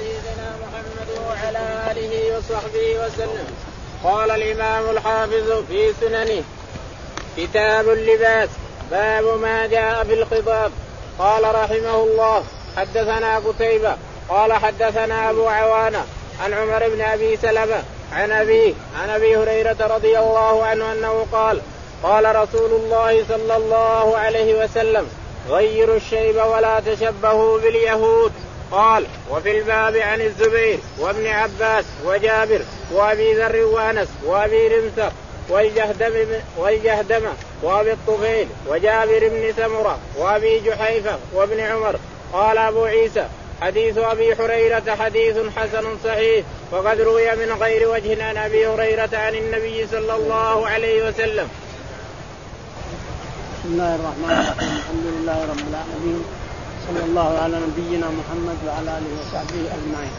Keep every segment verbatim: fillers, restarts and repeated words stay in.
سيدنا محمد وعلى آله وصحبه وسلم. قال الإمام الحافظ في سننه كتاب اللباس باب ما جاء في الخضاب. قال رحمه الله حدثنا قتيبة قال حدثنا أبو عوانة عن عمر بن أبي سلمة عن أبيه عن أبي هريرة رضي الله عنه أنه قال قال رسول الله صلى الله عليه وسلم غيروا الشيب ولا تشبهوا باليهود. قال وفي الباب عن الزبير وابن عباس وجابر وأبي ذر وأنس وأبي رمسة والجهدم, والجهدم وأبي الطفيل وجابر بن سمرة وأبي جحيفة وابن عمر. قال أبو عيسى حديث أبي هريرة حديث حسن صحيح وقد روي من غير وجه عن أبي هريرة عن النبي صلى الله عليه وسلم. بسم الله الرحمن الرحيم. الحمد لله رب العالمين صلى الله على نبينا محمد وعلى آله وصحبه أجمعين.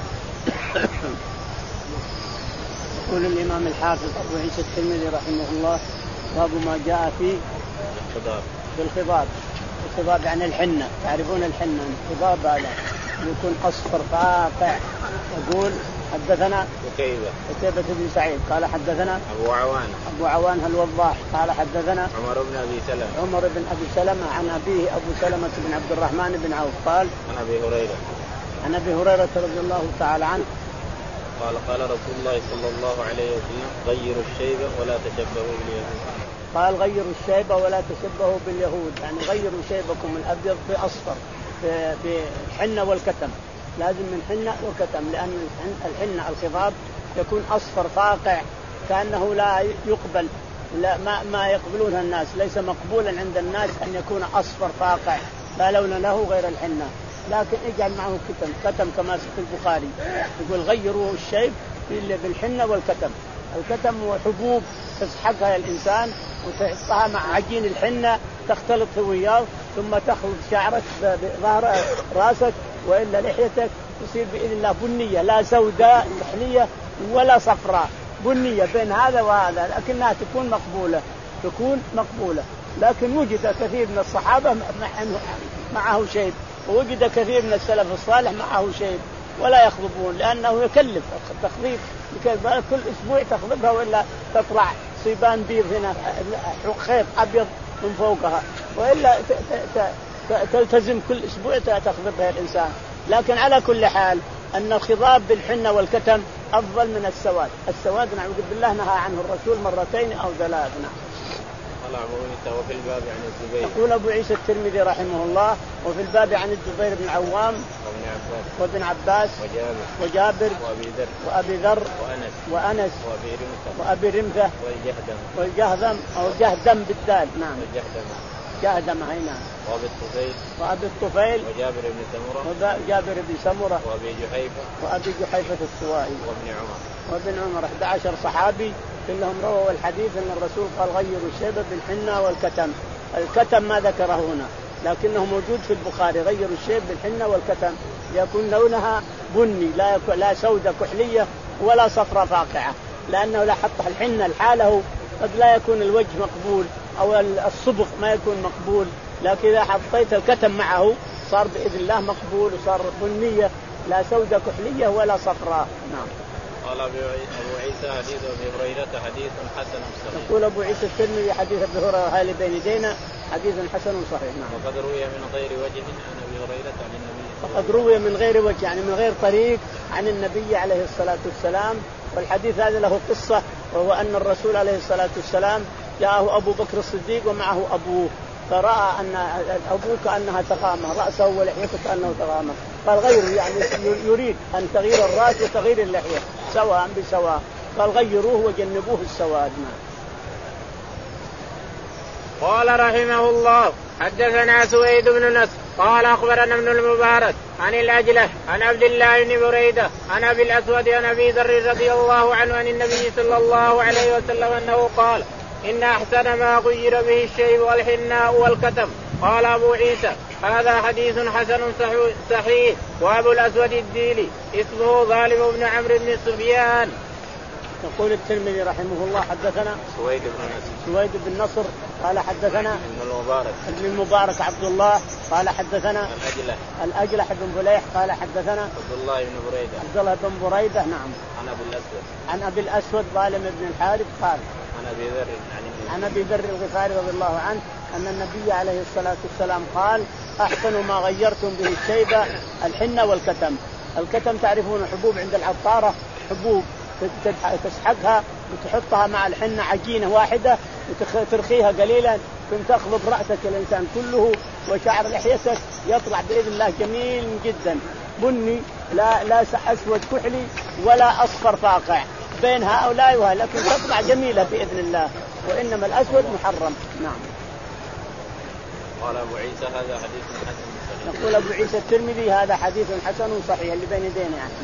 يقول الإمام الحافظ أبو عيسى الترمذي رحمه الله باب ما جاء في بالخضاب. الخضاب يعني الحنة، تعرفون الحنة الخضاب هذا يكون أصفر فاقع. يقول حدثنا قتيبة قتيبة بن سعيد قال حدثنا أبو عوان أبو عوان الوضاح قال حدثنا عمر بن أبي سلمة عمر بن أبي سلمة عن أبيه أبو سلمة بن عبد الرحمن بن عوف قال عن أبي هريرة عن أبي هريرة رضي الله تعالى عنه قال قال رسول الله صلى الله عليه وسلم غيروا الشيب ولا تشبهوا باليهود. قال غيروا الشيب ولا تشبهوا باليهود، يعني غيروا شيبكم الأبيض بأصفر بالحنة والكتم، لازم من حنة وكتم، لأن الحنة الخضاب يكون أصفر فاقع كأنه لا يقبل، لا ما ما يقبلونها الناس، ليس مقبولا عند الناس أن يكون أصفر فاقع لا لون له غير الحنة، لكن اجعل معه كتم كتم كما في البخاري يقول غيروا الشيب بالحنة والكتم. الكتم هو حبوب تسحقها الإنسان وتحطها مع عجين الحنة تختلط وياه، ثم تخلط شعرك بظهر راسك وإلا لحيتك تصير بإذن الله بنية، لا سوداء كحلية ولا صفراء، بنية بين هذا وهذا، لكنها تكون مقبولة تكون مقبولة. لكن وجد كثير من الصحابة معه شيب، ووجد كثير من السلف الصالح معه شيب ولا يخضبون، لأنه يكلف التخضيب، كل أسبوع تخضبها وإلا تطلع صيبان بيض هنا خيط أبيض من فوقها، وإلا تلتزم كل أسبوع تخضبها الإنسان. لكن على كل حال أن الخضاب بالحنة والكتم أفضل من السواد. السواد نعوذ بالله نهى عنه الرسول مرتين أو ثلاث. وفي الباب عن الزبير. يقول أبو عيسى الترمذي رحمه الله وفي الباب عن الزبير بن عوام وابن عباس وابن عباس وجابر, وجابر وأبي ذر وأبي ذر وأنس, وأنس وأبي رمثة وأبي رمثة والجهدم والجهدم أو جهدم بالدال نعم والجهدم جهدم هنا وأبي الطفيل وأبي الطفيل وجابر بن سمرة وجابر بن سمرة وأبي جحيفة وأبي جحيفة السوائي وابن عمر وابن عمر أحد عشر صحابي كلهم رووا الحديث أن الرسول قال غيروا الشيب بالحنة والكتم. الكتم ما ذكره هنا لكنه موجود في البخاري، غيروا الشيب بالحنة والكتم يكون لونها بني لا يكون لا سودة كحلية ولا صفرة فاقعة، لأنه لا حط الحنة لحاله قد لا يكون الوجه مقبول أو الصبغ ما يكون مقبول، لكن إذا حطيت الكتم معه صار بإذن الله مقبول وصار بنية لا سودة كحلية ولا صفراء. نعم. قال أبو عيسى حديث أبي هريرة حديث حسن صحيح. يقول أبو عيسى الترمذي حديث أبي هريرة هذا بين يدينا حديث حسن صحيح. نعم. وقد روي من غير وجه عن أبي هريرة عن النبي. وقد روي من غير وجه يعني من غير طريق عن النبي عليه الصلاة والسلام. والحديث هذا له قصة، وهو أن الرسول عليه الصلاة والسلام جاءه أبو بكر الصديق ومعه أبوه، فرأى أن أبوه كأنها تغامر رأسه ولحيته كأنه تغامر، قال غيره يعني يريد أن تغيير الرأس وتغيير اللحية سواء بسواء، قال غيروه وجنبوه السواد. قال رحمه الله حدثنا سويد بن نصر قال أخبرنا ابن المبارك عن الأجلة عن عبد الله بن بريدة عن أبي الأسود عن أبي ذر رضي الله عنه عن النبي صلى الله عليه وسلم أنه قال إن أحسن ما غير به الشيب والحناء والكتم. قال أبو عيسى هذا حديث حسن صحيح. وأبو الأسود الديلي اسمه غالب بن عمرو بن سفيان. يقول الترمذي رحمه الله حدثنا سويد بن نصر سويد بن نصر قال حدثنا ابن المبارك ابن المبارك عبد الله قال حدثنا الأجلح الأجلح بن بليح قال حدثنا عبد الله بن بريدة عبد الله بن بريدة نعم عن أبي الأسود عن أبي الأسود ظالم بن الحارث قال عن أبي ذر عن أبي ذر الغفاري رضي الله عنه أن النبي عليه الصلاة والسلام قال أحسن ما غيرتم به الشيبة الحنة والكتم. الكتم تعرفون حبوب عند العطارة، حبوب تسحقها وتحطها مع الحنة عجينة واحدة وترخيها قليلا ثم تخلط رأسك الإنسان كله وشعر لحيتك يطلع بإذن الله جميل جدا بني لا لا أسود كحلي ولا أصفر فاقع بين هؤلاء وهؤلاء لكن تطلع جميلة بإذن الله وإنما الأسود محرم. نعم. قال أبو عيسى هذا حديث حسن صحيح. يقول أبو عيسى الترمذي هذا حديث حسن صحيح اللي بين يدينا يعني.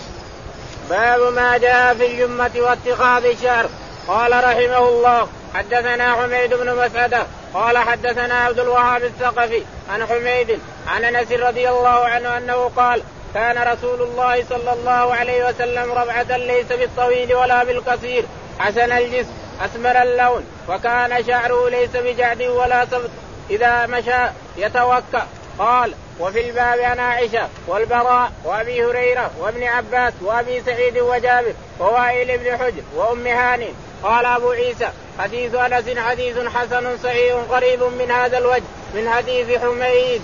باب ما جاء في الجمة واتخاذ الشعر. قال رحمه الله حدثنا حميد بن مسعدة قال حدثنا عبد الوهاب الثقفي عن حميد عن أنس رضي الله عنه أنه قال كان رسول الله صلى الله عليه وسلم ربعة ليس بالطويل ولا بالقصير حسن الجسم أسمر اللون وكان شعره ليس بجعد ولا سبط إذا مشى يتوكأ. قال وفي الباب عن عائشة والبراء وأبي هريرة وابن عباس وأبي سعيد وجابر ووائل بن حجر وأم هاني. قال أبو عيسى حديث أنس حديث حسن صحيح قريب من هذا الوجه من حديث حميد.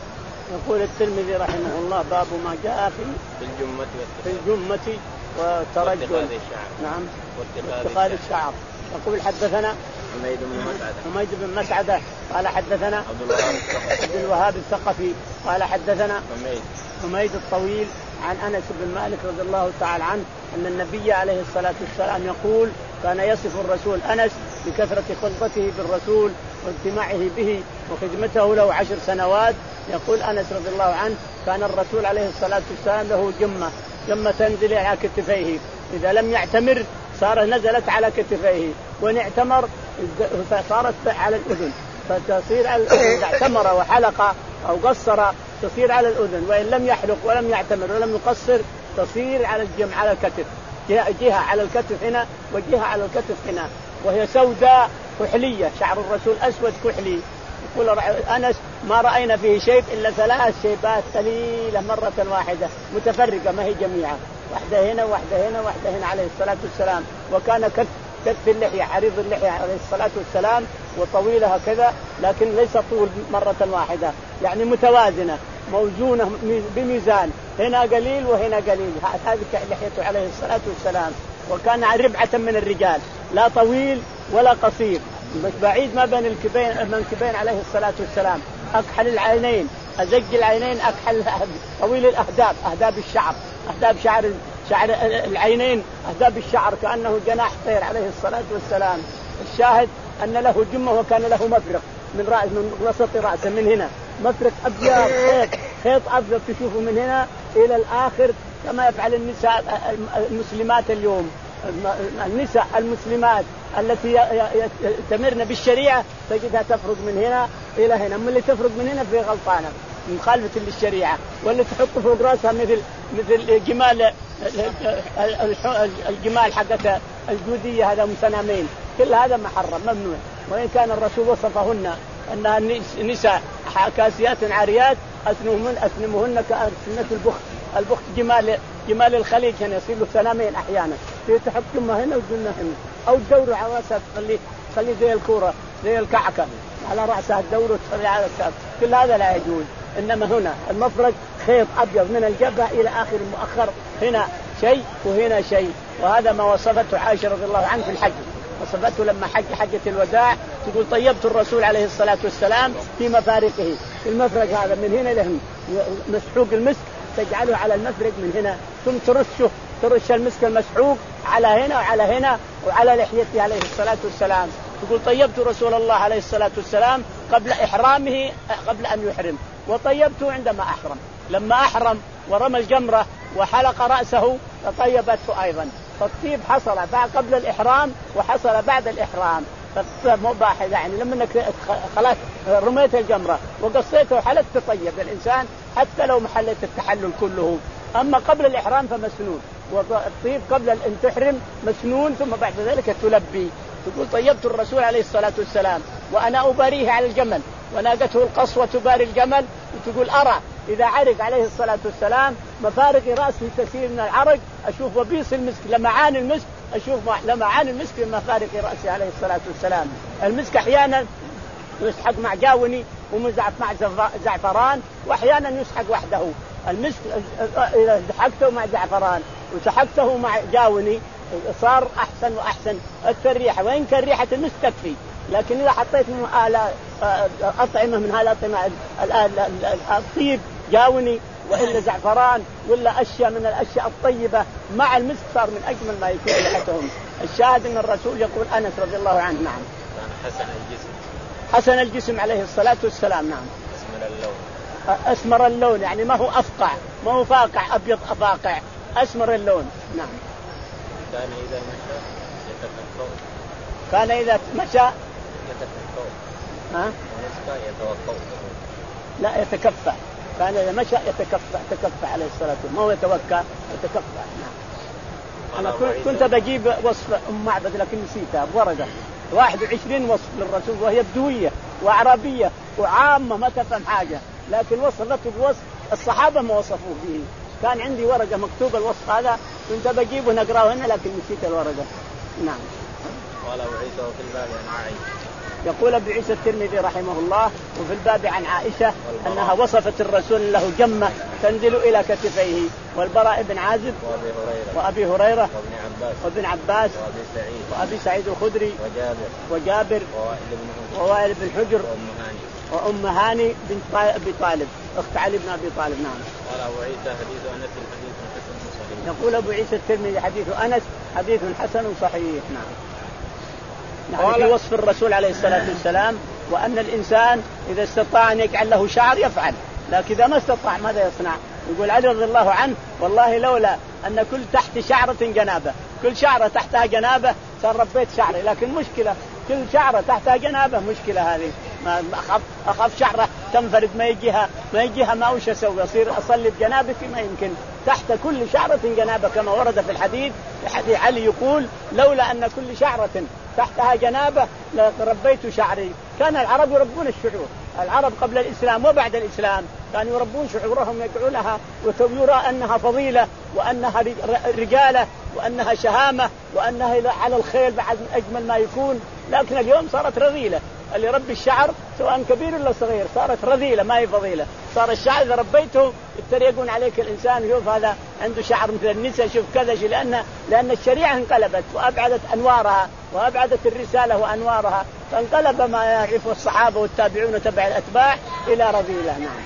يقول الترمذي رحمه الله باب ما جاء في الجمة في الجمة وترجل نعم واتخاذ الشعر. يقول حدثنا حميد بن مسعدة حميد بن مسعدة قال حدثنا عبد الوهاب الثقفي قال حدثنا حميد حميد الطويل عن أنس بن مالك رضي الله تعالى عنه أن النبي عليه الصلاة والسلام يقول كان يصف الرسول أنس بكثرة خلطته بالرسول واجتماعه به وخدمته له عشر سنوات. يقول أنس رضي الله عنه كان الرسول عليه الصلاة والسلام له جمة جمة تنزل على كتفيه إذا لم يعتمر صار نزلت على كتفيه وإن اعتمر صارت على الأذن فتصير على الأذن. إذا اعتمر وحلق أو قصر تصير على الأذن وإن لم يحلق ولم يعتمر ولم يقصر تصير على الجمع على الكتف جهة, جهة على الكتف هنا وجهة على الكتف هنا وهي سوداء كحلية شعر الرسول أسود كحلي. يقول أنس ما رأينا فيه شيء إلا ثلاث شيبات قليلة مرة واحدة متفرقة ما هي جميعا واحدة هنا واحدة هنا واحدة هنا عليه الصلاة والسلام. وكان كتف كتف اللحية عريض اللحية عليه الصلاة والسلام وطويلة هكذا لكن ليس طول مرة واحدة يعني متوازنة موزونة بميزان هنا قليل وهنا قليل. هذه لحيته عليه الصلاة والسلام. وكان ربعة من الرجال لا طويل ولا قصير بعيد ما بين الكبين المنكبين عليه الصلاة والسلام. أكحل العينين أزج العينين أكحل طويل الأهداب أهداب الشعر أهداب شعر شعر العينين أهداب الشعر كأنه جناح طير عليه الصلاة والسلام. الشاهد أن له جمة وكان له مفرق من رأس من وسط رأسه من هنا مفرق أبيض خيط خيط أبيض تشوفه من هنا إلى الآخر كما يفعل النساء المسلمات اليوم. النساء المسلمات التي تمرن بالشريعة تجدها تفرق من هنا إلى هنا من اللي تفرق من هنا في غلطانة مخالفة للشريعة واللي تحط فوق رأسها مثل مثل جمال الجمال حقتها الجودية هذا مسنامين كل هذا محرم ممنوع. وإن كان الرسول وصفهن أنها نساء كاسيات عاريات أسنمهن أسنمهن كأسنة البخت البخت جمال جمال الخليج هنا يصير له سنامين أحيانا تحط جمة هنا وجمة هنا أو الدور على رأسها تخلي تخلي زي الكورة زي الكعكة على رأسها الدور وتخلي على الكعكة كل هذا لا يجوز. إنما هنا المفرق خيط أبيض من الجبهة إلى آخر المؤخر هنا شيء وهنا شيء. وهذا ما وصفته عائشة رضي الله عنها في الحج وصفته لما حج حجة الوداع تقول طيبت الرسول عليه الصلاة والسلام في مفارقه المفرق هذا من هنا لهم مسحوق المسك تجعله على المفرق من هنا ثم ترشه ترش المسك المسحوق على هنا وعلى هنا وعلى لحيته عليه الصلاة والسلام. تقول طيبت رسول الله عليه الصلاة والسلام قبل إحرامه قبل أن يحرم وطيبته عندما أحرم لما أحرم ورمى الجمرة وحلق رأسه فطيبته أيضا. فالطيب حصل بعد قبل الإحرام وحصل بعد الإحرام فمباح يعني لما انك خلاص رميت الجمرة وقصيته وحلقت تطيب الإنسان حتى لو محلت التحلل كله أما قبل الإحرام فمسنون، والطيب قبل أن تحرم مسنون، ثم بعد ذلك تلبي تقول طيبت الرسول عليه الصلاة والسلام وأنا أباريه على الجمل وناقته القصوى تباري الجمل، وتقول أرى إذا عرق عليه الصلاة والسلام مفارق رأسه تسيل من العرق، أشوف وبيص المسك لمعان المسك، أشوف لمعان المسك من مفارق رأسه عليه الصلاة والسلام. المسك أحيانا يسحق مع جاوني ومزعف مع زعفران، وأحيانا يسحق وحده. المسك إذا سحقته مع زعفران وسحقته مع جاوني صار أحسن وأحسن الريحة، وإن كان ريحة المسك تكفي، لكن إذا حطيت من أطعمة من هالأطعمة الطيب جاوني وإلا زعفران ولا أشياء من الأشياء الطيبة مع المسك صار من أجمل ما يكون ريحتهم. الشاهد أن الرسول يقول أنس رضي الله عنه نعم حسن الجسم حسن الجسم عليه الصلاة والسلام نعم أسمر اللون أسمر اللون يعني ما هو أفقع ما هو فاقع أبيض أفاقع أسمر اللون نعم. كان إذا مشى يتفكر كان إذا مشى يتفكر ها يتوقف لا يتكفى، كان إذا مشى يتكفى يتكفى عليه الصلاة والسلام، ما هو يتوكى يتكفى. نعم. أنا كنت بجيب وصف أم معبد لكن نسيتها بورقة واحد وعشرين وصف للرسول وهي بدوية وعربية وعامة ما تفهم حاجة، لكن وصفته بوصف الصحابة ما وصفوه به. كان عندي ورقة مكتوب الوصف هذا كنت بجيبه نقرأه هنا لكن نسيت الورقة. نعم. قال أبو عيسى وفي الباب عن عائشة يقول أبو عيسى الترمذي رحمه الله وفي الباب عن عائشة أنها وصفت الرسول له جمة تنزل إلى كتفيه، والبراء بن عازب وأبي هريرة وأبي هريرة وابن عباس وابن عباس وأبي سعيد وأبي سعيد الخدري وجابر وجابر ووائل بن حجر وأم هاني بنت أبي طالب أخت علي بن أبي طالب. نعم. قال أبو عيسى حديث أنس حديث حسن صحيح. يقول أبو عيسى الترمذي حديث أنس حديث حسن صحيح. نعم. يعني في وصف الرسول عليه الصلاة والسلام وأن الإنسان إذا استطاع أن يجعل له شعر يفعل، لكن إذا ما استطاع ماذا يصنع؟ يقول علي رضي الله عنه والله لولا أن كل تحت شعرة جنابة، كل شعرة تحتها جنابة صار ربيت شعري، لكن مشكلة كل شعرة تحتها جنابة مشكلة هذه. ما أخاف أخاف شعرة تنفرد ما يجيها ما يجيها ما وش أسوي أصير أصلي بجنابتي ما يمكن. تحت كل شعرة جنابة كما ورد في الحديث حديث علي يقول لولا أن كل شعرة تحتها جنابة لربيت شعري. كان العرب يربون الشعور، العرب قبل الإسلام وبعد الإسلام كانوا يربون شعورهم يجعلها ويرى أنها فضيلة وأنها رجالة وأنها شهامة وأنها على الخيل بعد أجمل ما يكون، لكن اليوم صارت رذيلة. اللي ربي الشعر سواء كبير ولا صغير صارت رذيلة ما هي فضيلة. صار الشعر إذا ربيته يتريقون عليك الإنسان شوف هذا عنده شعر مثل النساء شوف كذا شيء، لأن لأن الشريعة انقلبت وأبعدت أنوارها وأبعدت الرسالة وأنوارها، فانقلب ما يعرفه الصحابة والتابعون تبع الأتباع إلى رذيلة. نعم.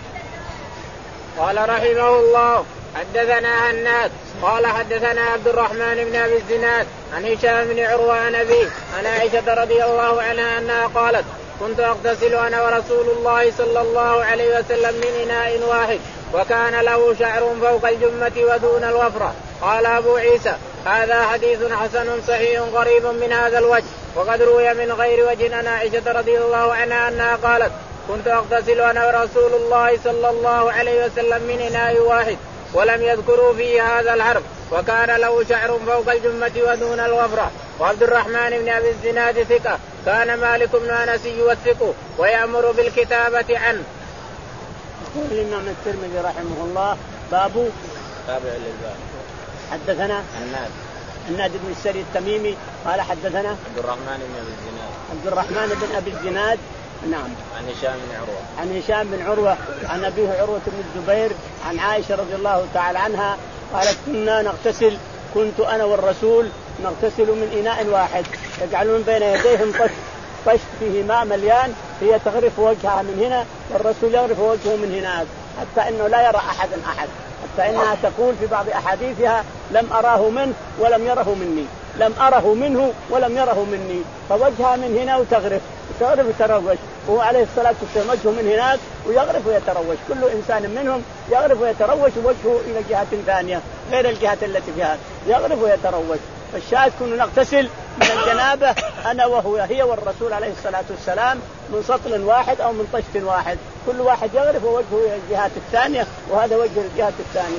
قال رحمه الله حدثنا هناد قال حدثنا عبد الرحمن بن أبي الزناد عن هشام بن عروة عن أبيه عن عائشة رضي الله عنها أنها قالت كنت أغتسل أنا ورسول الله صلى الله عليه وسلم من إناء واحد وكان له شعر فوق الجمة ودون الوفرة. قال أبو عيسى هذا حديث حسن صحيح قريب من هذا الوجه، وقد روي من غير وجه عن عائشة رضي الله عنها أنها قالت كنت أغتسل أنا ورسول الله صلى الله عليه وسلم من إناء واحد ولم يذكروا فيه هذا الحرف وكان له شعر فوق الجمة ودون الوفرة. وعبد الرحمن بن أبي الزناد ثقة كان مالك بن أنس يوثقه ويأمر بالكتابة عنه. يقول الإمام الترمذي رحمه الله باب تابع للباب. حدثنا الناد الناد بن السري التميمي قال حدثنا عبد الرحمن بن أبي الزناد عبد الرحمن بن أبي الزناد نعم عن هشام بن عروة عن هشام بن عروة عن أبيه عروة بن الزبير عن عائشة رضي الله تعالى عنها قالت كنا نغتسل كنت أنا والرسول نغتسل من إناء واحد يجعلون بين يديهم طشت طشت فيه ماء مليان، هي تغرف وجهها من هنا والرسول يغرف وجهه من هناك حتى إنه لا يرى أحد أحد، حتى إنها تقول في بعض أحاديثها لم أراه منه ولم يره مني، لم أره منه ولم يره مني، فوجهها من هنا وتغرف تغرف وتروج، وهو عليه الصلاة والسلام وجهه من هناك ويغرف ويتروج، كل إنسان منهم يغرف ويتروج وجهه إلى جهة ثانية غير الجهة التي فيها يغرف ويتروج. فالشاهد كنا نغتسل من الجنابة أنا وهو هي والرسول عليه الصلاة والسلام من سطل واحد أو من طشت واحد، كل واحد يغرف وجهه إلى الجهة الثانية وهذا وجه الجهة الثانية.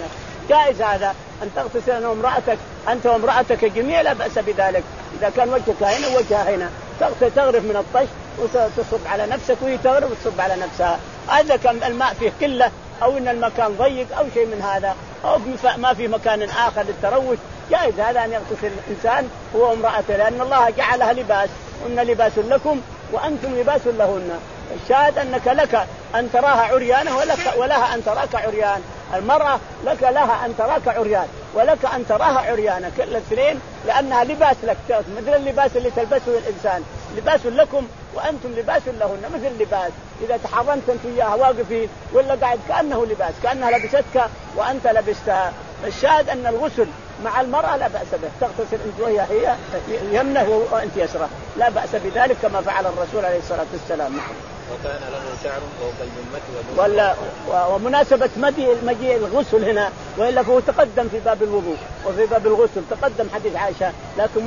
جائز هذا أن تغتسل أنت وامرأتك أنت وامرأتك جميع لا بأس بذلك. إذا كان وجهك هنا وجهها هنا تغرف من الطش وتصب على نفسك وهي تغرف وتصب على نفسها. هذا كان الماء فيه قلة أو إن المكان ضيق أو شيء من هذا أو ما في مكان آخر للتروش جائز هذا أن يغتسل الإنسان هو وامرأته لأن الله جعلها لباس وإن لباس لكم وأنتم لباس لهن. الشاهد أنك لك أن تراها عريانة ولك ولها أن تراك عريان. المرأة لك لها أن تراك عريان ولك أن تراها عريانة كل الاثنين لأنها لباس لك مثل اللباس اللي تلبسه الإنسان لباس لكم وأنتم لباس لهن مثل لباس. إذا تحرمت أنت وياها واقفين ولا قاعد كأنه لباس كأنها لبستك وأنت لبستها. الشاهد أن الغسل مع المرأة لا بأس به تغتسل أنت وهي هي يمنه وأنت يسره لا بأس بذلك كما فعل الرسول عليه الصلاة والسلام. وكان له شعر فوق الجمة ولا ومناسبة مجيء مجيء الغسل هنا وإلا فهو تقدم في باب الوضوء وفي باب الغسل تقدم حديث عائشة لكن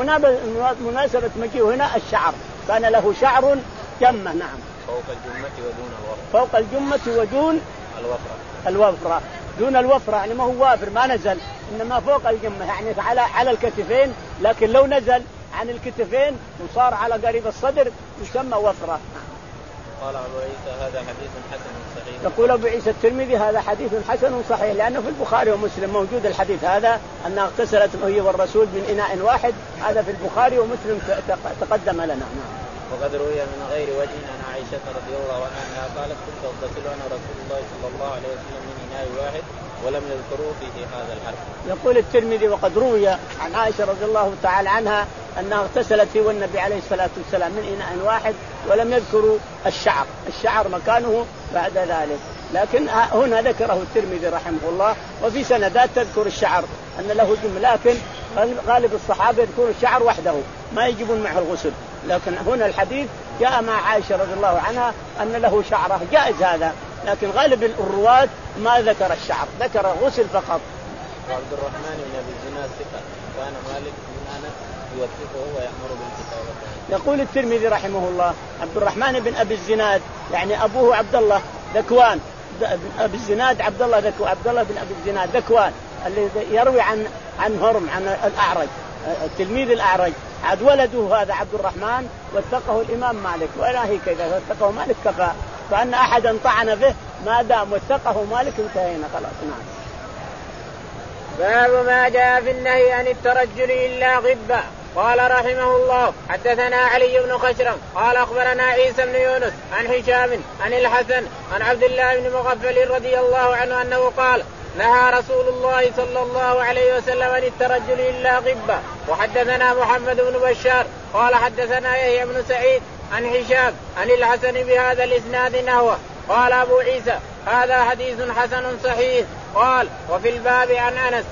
مناسبة مجيء هنا الشعر كان له شعر جمة. نعم فوق الجمة ودون الوفرة فوق الجمة ودون الوفرة الوفرة دون الوفرة يعني ما هو وافر ما نزل إنما فوق الجمة يعني على على الكتفين لكن لو نزل عن الكتفين وصار على قريب الصدر يسمى وفرة. قال أبو عيسى هذا حديث حسن صحيح. يقول أبو عيسى الترمذي هذا حديث حسن صحيح لأنه في البخاري ومسلم موجود الحديث هذا أنها اغتسلت هي والرسول من إناء واحد هذا في البخاري ومسلم تقدم لنا. نعم. وقد روي من غير وجه عن عائشة رضي الله عنها قالت كنت أغتسل أنا رسول الله صلى الله عليه وسلم من إناء واحد ولم يذكروا فيه هذا الحرف. يقول الترمذي وقد روي عن عائشة رضي الله تعالى عنها أنها اغتسلت هي والنبي عليه الصلاة والسلام من إناء واحد ولم يذكروا الشعر الشعر مكانه بعد ذلك لكن هنا ذكره الترمذي رحمه الله وفي سندات تذكر الشعر أن له جملة لكن غالب الصحابة يذكروا الشعر وحده ما يجيبون معه الغسل لكن هنا الحديث جاء مع عائشة رضي الله عنها أن له شعره جائز هذا لكن غالب الرواة ما ذكر الشعر ذكر الغسل فقط. وعبد الرحمن بن أبي الزناد ثقة كان مالك بن أنس يوثقه ويأمر بالكتابة. يقول الترمذي رحمه الله عبد الرحمن بن أبي الزناد يعني أبوه عبد الله ذكوان أبي الزناد عبد الله ذكوان عبد الله بن أبي الزناد ذكوان اللي يروي عن عن هرم عن الأعرج التلميذ الأعرج عاد ولده هذا عبد الرحمن وثقه الإمام مالك ولا هي كذا وثقه مالك كفى فأن أحدا طعن به ما دام وثقه مالك انتهينا خلاص. نعم. باب ما جاء في النهي عن الترجل إلا غبا. قال رحمه الله حدثنا علي بن خشرم قال أخبرنا عيسى بن يونس عن هشام عن الحسن عن عبد الله بن مغفل رضي الله عنه أنه قال نهى رسول الله صلى الله عليه وسلم عن الترجل إلا غبا. وحدثنا محمد بن بشار قال حدثنا يحيى بن سعيد عن هشام عن الحسن بهذا الإسناد نحوه. قال أبو عيسى هذا حديث حسن صحيح. قال وفي الباب عن أنس.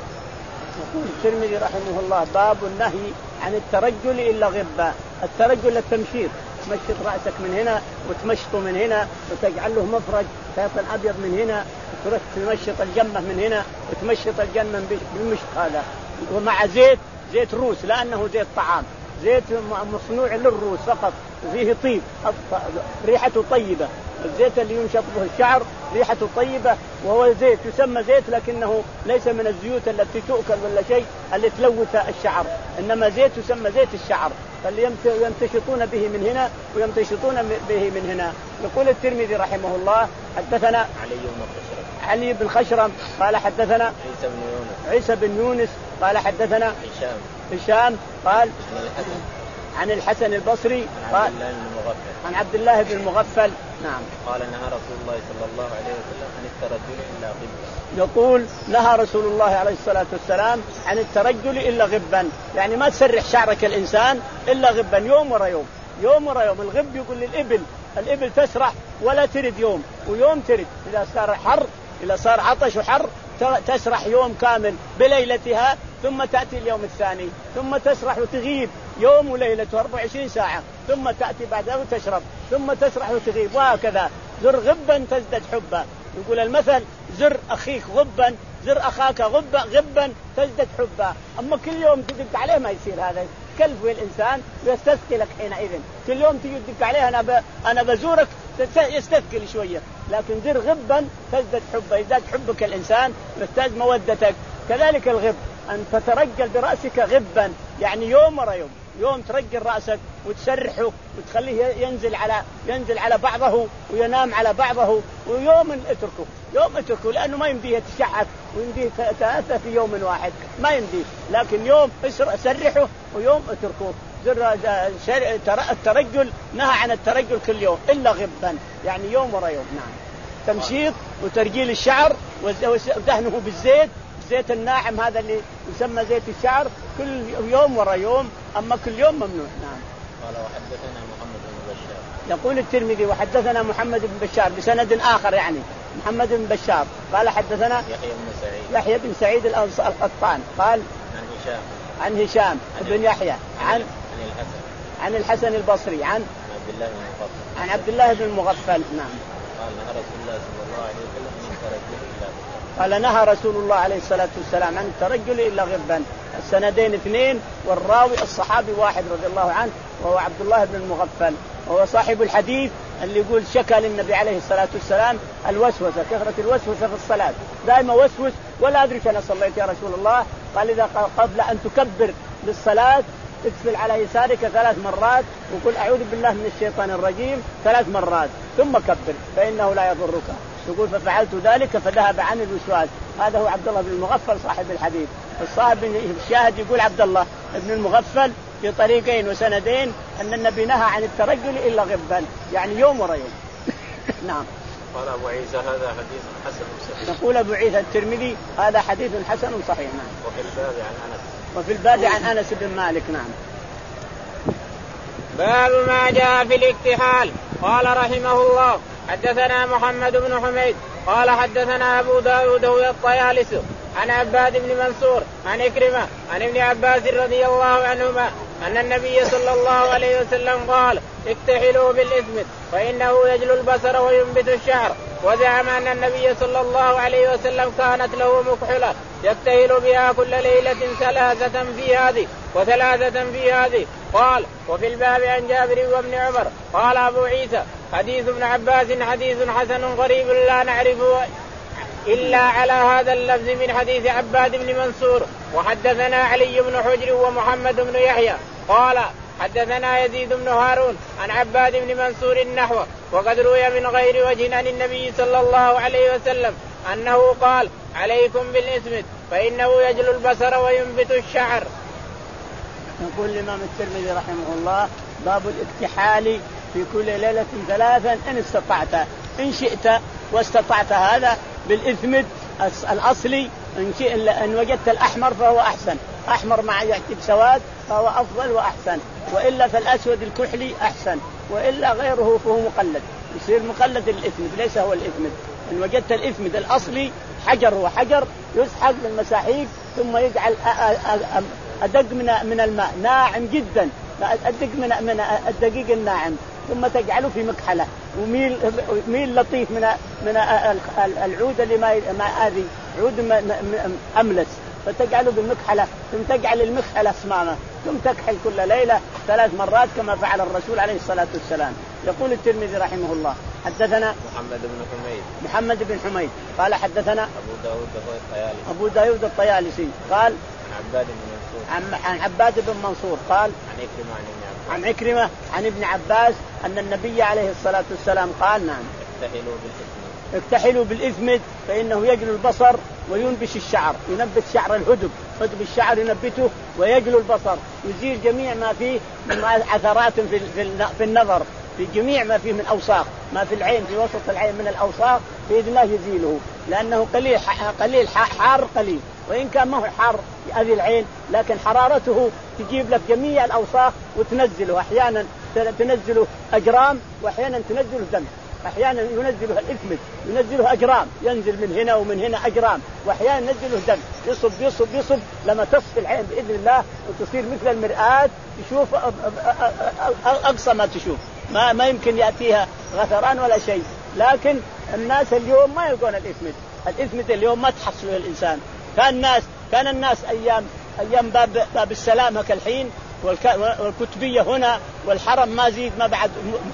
يقول الترمذي رحمه الله باب النهي عن الترجل إلا غبا. الترجل التمشيط تمشط رأسك من هنا وتمشطه من هنا وتجعل له مفرج خيط أبيض من هنا وتمشط الجمة من هنا وتمشط الجمة بالمشط هذا ومع زيت زيت روس لأنه زيت طعام زيت مصنوع للروس فقط وفيه طيب ريحته طيبة. الزيت اللي ينشط به الشعر ريحته طيبة وهو زيت يسمى زيت لكنه ليس من الزيوت التي تؤكل ولا شيء اللي تلوث الشعر إنما زيت يسمى زيت الشعر فاللي يمتشطون به من هنا ويمتشطون به من هنا. يقول الترمذي رحمه الله حدثنا علي بن خشرم علي بن خشرم قال حدثنا عيسى بن يونس عيسى بن يونس قال حدثنا هشام هشام قال عن الحسن عن الحسن البصري قال عن عبد الله بن المغفل. نعم. قال نهى رسول الله صلى الله عليه وسلم عن الترجل إلا غبا. يقول نهى رسول الله عليه الصلاة والسلام عن الترجل إلا غبا يعني ما تسرح شعرك الإنسان إلا غبا يوم ورا يوم يوم ورا يوم. الغب يقول للإبل الإبل تسرح ولا ترد يوم ويوم ترد إذا صار حر إذا صار عطش وحر تسرح يوم كامل بليلتها ثم تأتي اليوم الثاني ثم تسرح وتغيب يوم وليلة أربع وعشرين ساعة ثم تأتي بعدها وتشرب ثم تسرح وتغيب وهكذا. زر غبا تزدد حبا. يقول المثل زر أخيك غبا زر أخاك غبا غبا تزدد حبا. أما كل يوم تدق عليه ما يصير هذا كلف الإنسان ويستثقلك حينئذ كل يوم تيجي تدق عليه أنا ب... أنا بزورك يستثقل شوية لكن زر غبا تزداد حبه، يزداد حبك الإنسان يزداد مودتك. كذلك الغب أن تترجل برأسك غبا، يعني يوم ورا يوم، يوم ترجل رأسك وتسرحه وتخليه ينزل على ينزل على بعضه وينام على بعضه، ويوم اتركه يوم اتركه لأنه ما يمديه يتشعث ويمديه ثلاثة في يوم واحد، ما يمديه. لكن يوم سرحه ويوم اتركه. الترجل نهى عن الترجل كل يوم إلا غبا، يعني يوم ورا يوم. نعم. تمشيط وترجيل الشعر ودهنه بالزيت، زيت الناعم هذا اللي يسمى زيت الشعر، كل يوم ورا يوم، أما كل يوم ممنوع. نعم. قال وحدثنا محمد بن بشار. يقول الترمذي وحدثنا محمد بن بشار بسند آخر، يعني محمد بن بشار قال حدثنا يحيى بن سعيد يحيى بن سعيد القطان قال عن هشام عن هشام بن يحيى عن عن الحسن عن الحسن البصري عن عبد الله بن المغفل عن عبد الله بن المغفل. نعم. قال نهى رسول الله صلى الله عليه وسلم من الترجل إلا غبا. قال نهى رسول الله عليه الصلاة والسلام عن الترجل إلا غبا. السندين اثنين والراوي الصحابي واحد رضي الله عنه وهو عبد الله بن المغفل، وهو صاحب الحديث اللي يقول شكى للنبي عليه الصلاة والسلام الوسوسة، كثرة الوسوسة في الصلاة، دائما وسوس ولا أدري أنا صليت يا رسول الله. قال إذا قبل أن تكبر للصلاة اكفل على يسارك ثلاث مرات وقل أعوذ بالله من الشيطان الرجيم ثلاث مرات ثم كبر فإنه لا يضرك. يقول ففعلت ذلك فذهب عن الوسواس. هذا هو عبد الله بن المغفل صاحب الحديث. الصاحب الشاهد يقول عبد الله بن المغفل في طريقين وسندين أن النبي نهى عن الترجل إلا غبا، يعني يوم ورا يوم. نعم. قال أبو عيسى هذا حديث حسن صحيح. يقول أبو عيسى الترمذي هذا حديث حسن صحيح. نعم. وفي الباب عن أنس وفي الباب عن أنس بن مالك. نعم. باب ما جاء في الاكتحال. قال رحمه الله حدثنا محمد بن حميد قال حدثنا أبو داود الطيالسي عن عباد بن منصور عن إكرمة عن ابن عباس رضي الله عنهما أن النبي صلى الله عليه وسلم قال اكتحلوا بالإثم فإنه يجلو البصر وينبت الشعر. وزعم أن النبي صلى الله عليه وسلم كانت له مكحلة يكتحل بها كل ليلة ثلاثة في هذه وثلاثة في هذه. قال وفي الباب عن جابر وابن عمر. قال أبو عيسى حديث ابن عباس حديث حسن غريب لا نعرفه إلا على هذا اللفظ من حديث عباد بن منصور. وحدثنا علي بن حجر ومحمد بن يحيى قال حدثنا يزيد بن هارون عن عباد بن منصور النحو. وقد روي من غير وجه عن النبي صلى الله عليه وسلم أنه قال عليكم بالإثم فإنه يجلو البصر وينبت الشعر. يقول الإمام الترمذي رحمه الله باب الاكتحال في كل ليلة ثلاثا إن استطعت، إن شئت واستطعت هذا بالإثم الأصلي. إن, إن وجدت الأحمر فهو أحسن، أحمر مع يأتي سواد فهو أفضل وأحسن، وإلا فالأسود الكحلي أحسن، وإلا غيره فهو مقلد، يصير مقلد الإثم ليس هو الإثم. إن وجدت الإثم الأصلي حجر وحجر يسحق بالمساحيق ثم يجعل أدق من من الماء ناعم جدا، أدق من من الدقيق الناعم ثم تجعله في مكحلة وميل ميل لطيف من من العود اللي ما ما هذه عود أملس فتجعله بالمكحلة ثم تجعل المكحلة صمامة ثم تكحل كل ليلة ثلاث مرات كما فعل الرسول عليه الصلاة والسلام. يقول الترمذي رحمه الله حدثنا محمد بن حميد محمد بن حميد قال حدثنا أبو داود الطيالسي أبو داود الطيالسي قال عن عباد بن منصور عن عباد بن منصور قال عن عكرمة عن ابن عباس عن عكرمة عن ابن عباس أن النبي عليه الصلاة والسلام قال نعم اكتحلوا بالإثم اكتحلوا بالإثم فإنه يجلو البصر وينبش الشعر، ينبت شعر الهدب، هدب الشعر ينبته ويجلو البصر، يزيل جميع ما فيه من عثرات في في النظر، في جميع ما فيه من أوساخ، ما في العين في وسط العين من الأوساخ بإذن الله يزيله، لأنه قليل قليل حار قليل، وإن كان ما هو حار هذه العين لكن حرارته تجيب لك جميع الأوساخ وتنزله، أحيانا تنزله أجرام وأحيانا تنزله دم، أحيانا ينزله الإثم ينزله أجرام، ينزل من هنا ومن هنا أجرام، وأحيانا ينزله دم، يصب يصب يصب لما تصفي العين بإذن الله وتصير مثل المرآة تشوف أقصى ما تشوف، ما ما يمكن يأتيها غثران ولا شيء. لكن الناس اليوم ما يلقون الإثم، الإثم اليوم ما تحصله الإنسان. كان الناس كان الناس أيام أيام باب باب السلامة كالحين والكتبية هنا والحرم ما زيد ما بعد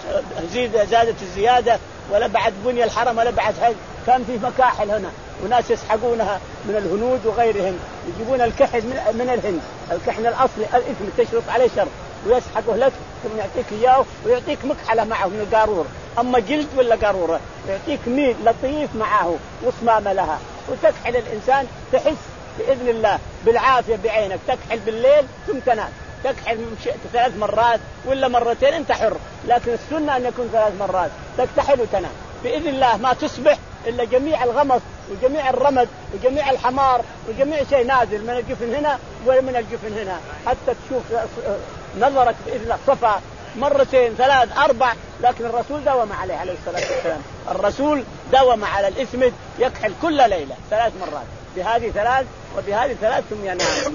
زيد زادت الزيادة ولا بعد بني الحرم ولا بعد حج. كان في مكاحل هنا وناس يسحقونها من الهنود وغيرهم يجيبون الكحل من الهند الكحل الأصلي الإثم تشرط عليه شرط ويسحقه لك ثم يعطيك إياه ويعطيك مكحلة معه من القارورة أما جلد ولا قارورة يعطيك ميل لطيف معه وصمامة لها وتكحل الإنسان تحس بإذن الله بالعافية بعينك. تكحل بالليل ثم تنام تكحل ثلاث مرات ولا مرتين أنت حر لكن السنة أن يكون ثلاث مرات تكتحل وتنام بإذن الله ما تصبح إلا جميع الغمص وجميع الرمد وجميع الحمار وجميع شيء نازل من الجفن هنا ومن الجفن هنا حتى تشوف نظرك بإذن الله صفا مرتين ثلاث أربع. لكن الرسول داوم عليه عليه الصلاة والسلام الرسول داوم على الإثمد يكحل كل ليلة ثلاث مرات بهذه ثلاث وبهذه ثلاث ثم ينام.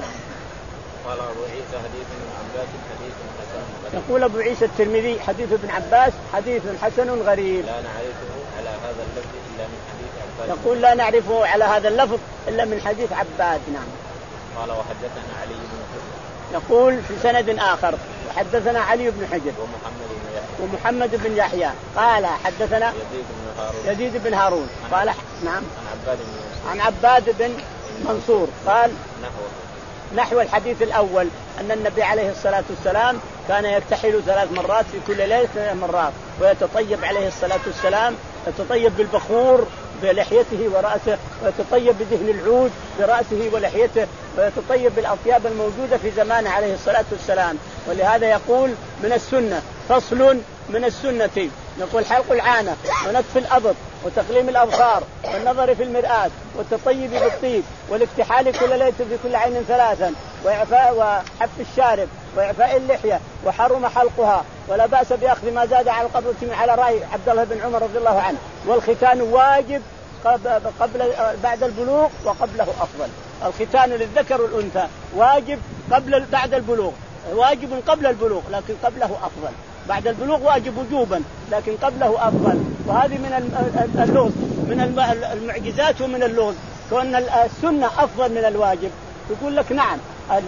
قال أبو عيسى حديث ابن عباس حديث حسن. يقول أبو عيسى الترمذي حديث ابن عباس حديث حسن غريب. لا نعرفه على هذا اللفظ إلا من حديث عباس. يقول لا نعرفه على هذا اللفظ إلا من حديث عباس. نعم. قال وحدثنا علي بن حجر. يقول في سند آخر وحدثنا علي بن حجر ومحمد بن يحيى. ومحمد بن يحيى قال حدثنا يزيد بن هارون. يزيد بن هارون قال نعم عن عباد بن عن عباد بن منصور قال نحوه نحو الحديث الأول أن النبي عليه الصلاة والسلام كان يكتحل ثلاث مرات في كل ليلة ثلاث مرات ويتطيب عليه الصلاة والسلام يتطيب بالبخور بلحيته ورأسه ويتطيب بدهن العود برأسه ولحيته ويتطيب بالأطياب الموجودة في زمانه عليه الصلاة والسلام. ولهذا يقول من السنة فصل من السنة نقول حلق العانة ونتف الأبط وتقليم الأبصار والنظر في المرآة والتطيب بالطيب والاكتحال كل ليلة في كل عين ثلاثا وإعفاء وحف الشارب وإعفاء اللحية وحرم حلقها ولا بأس بأخذ ما زاد على القبضة على رأي عبد الله بن عمر رضي الله عنه. والختان واجب قبل بعد البلوغ وقبله أفضل. الختان للذكر والأنثى واجب قبل بعد البلوغ واجب قبل البلوغ لكن قبله أفضل. بعد البلوغ واجب وجوبا لكن قبله أفضل. وهذه من اللغز من المعجزات ومن اللغز كون السنة أفضل من الواجب. يقول لك نعم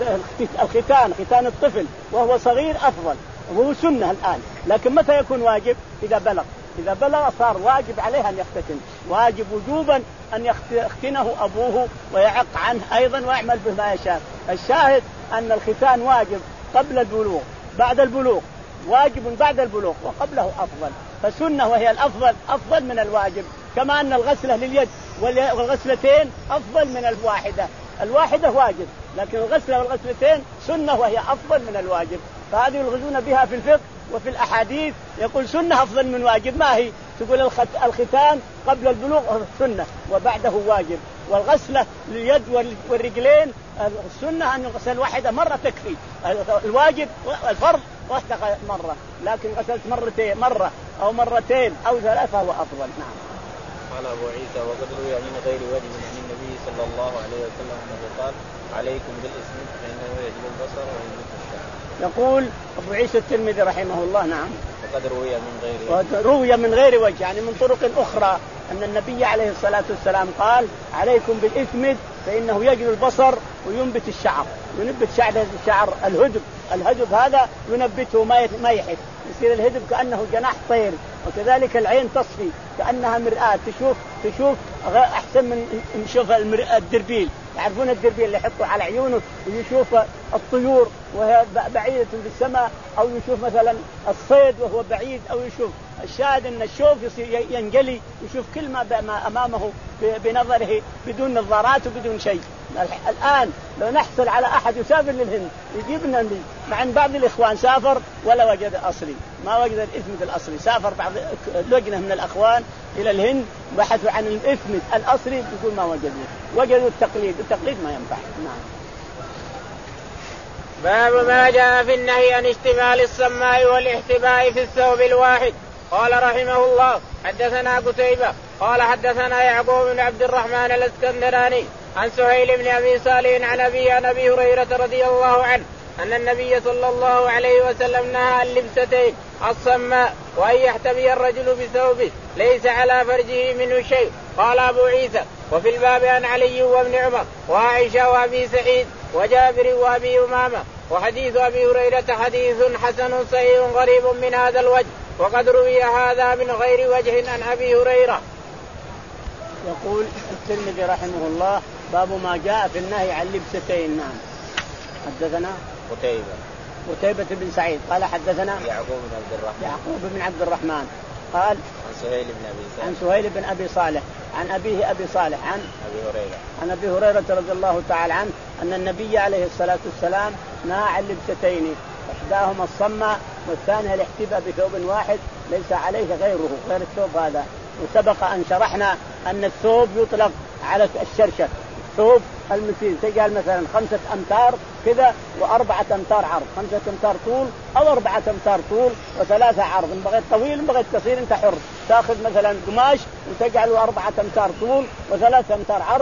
الختان ختان الطفل وهو صغير أفضل وهو سنة الآن لكن متى يكون واجب؟ إذا بلغ. إذا بلغ صار واجب عليه أن يختتن واجب وجوبا أن يختنه أبوه ويعق عنه أيضا ويعمل به ما يشاء. الشاهد أن الختان واجب قبل البلوغ بعد البلوغ واجب بعد البلوغ وقبله أفضل. فسنة وهي الأفضل أفضل من الواجب كما أن الغسلة لليد والغسلتين أفضل من الواحدة. الواحدة واجب لكن الغسلة والغسلتين سنة وهي أفضل من الواجب. فهذه يلغزون بها في الفقه وفي الأحاديث يقول سنة أفضل من واجب. ما هي؟ تقول الختان قبل البلوغ سنة وبعده واجب والغسلة لليد والرجلين السنة أن يغسل واحدة مرة تكفي. الواجب الفرض واحدة مرة لكن غسلت مرتين مرة أو مرتين أو ثلاثة هو أفضل. نعم. قال أبو عيسى وقد روي من غير وجه عن النبي صلى الله عليه وسلم أنه قال عليكم بالإثم فإنه يجلب البصر ويملك الشعر. يقول أبو عيسى الترمذي رحمه الله نعم وقد روي من غير وجه روي من غير وجه يعني من طرق أخرى أن النبي عليه الصلاة والسلام قال عليكم بالإثم فإنه يجلب البصر وينبت الشعر. ينبت شعر الشعر الهدب الهدب هذا ينبته ما يحف يصير الهدب كأنه جناح طير. وكذلك العين تصفي كأنها مرآة تشوف تشوف أحسن من نشوف الدربيل. تعرفون الدربيل اللي يحطوا على عيونه ويشوف الطيور وهي بعيدة في السماء أو يشوف مثلا الصيد وهو بعيد أو يشوف. الشاهد أن الشوف يصير ينجلي يشوف كل ما أمامه بنظره بدون نظارات وبدون شيء. الآن لو نحصل على أحد يسافر للهند يجيبنا مع أن بعض الإخوان سافر ولا وجد أصلي ما وجد الإثم الأصلي. سافر بعض لجنة من الأخوان إلى الهند بحثوا عن الإثم الأصلي يقول ما وجدوه وجدوا التقليد. التقليد ما ينفع. نعم. باب ما جاء في النهي عن اشتمال السماء والاحتباء في الثوب الواحد. قال رحمه الله حدثنا قتيبة قال حدثنا يعقوب بن عبد الرحمن الاسكندراني عن سهيل بن أبي صالح عن أبي عن أبي هريرة رضي الله عنه أن النبي صلى الله عليه وسلم نهى عن لبستين الصماء وأن يحتبي الرجل بثوبه ليس على فرجه منه شيء. قال أبو عيسى وفي الباب عن علي وابن عمر وعائشة وأبي سعيد وجابر وأبي أمامة وحديث أبي هريرة حديث حسن صحيح غريب من هذا الوجه، وقد روي هذا من غير وجه عن أبي هريرة. يقول الترمذي رحمه الله باب ما جاء في النهي عن لبستين. نعم. حدثنا قتيبة قتيبة بن سعيد قال حدثنا يعقوب بن عبد الرحمن يعقوب بن عبد الرحمن قال عن سهيل بن أبي صالح عن سهيل بن أبي صالح عن أبيه أبي صالح عن أبي هريرة عن أبي هريرة رضي الله تعالى عنه أن النبي عليه الصلاة والسلام نهى عن لبستين، إحداهما الصمة والثانية الاحتباء بثوب واحد ليس عليه غيره غير الثوب هذا. وسبق أن شرحنا أن الثوب يطلق على الشرشة، الثوب المثيل تجعل مثلا خمسة أمتار كذا وأربعة أمتار عرض، خمسة أمتار طول أو أربعة أمتار طول وثلاثة عرض، إن بغيت طويل إن بغيت قصير أنت حر. تأخذ مثلا قماش وتجعله أربعة أمتار طول وثلاثة أمتار عرض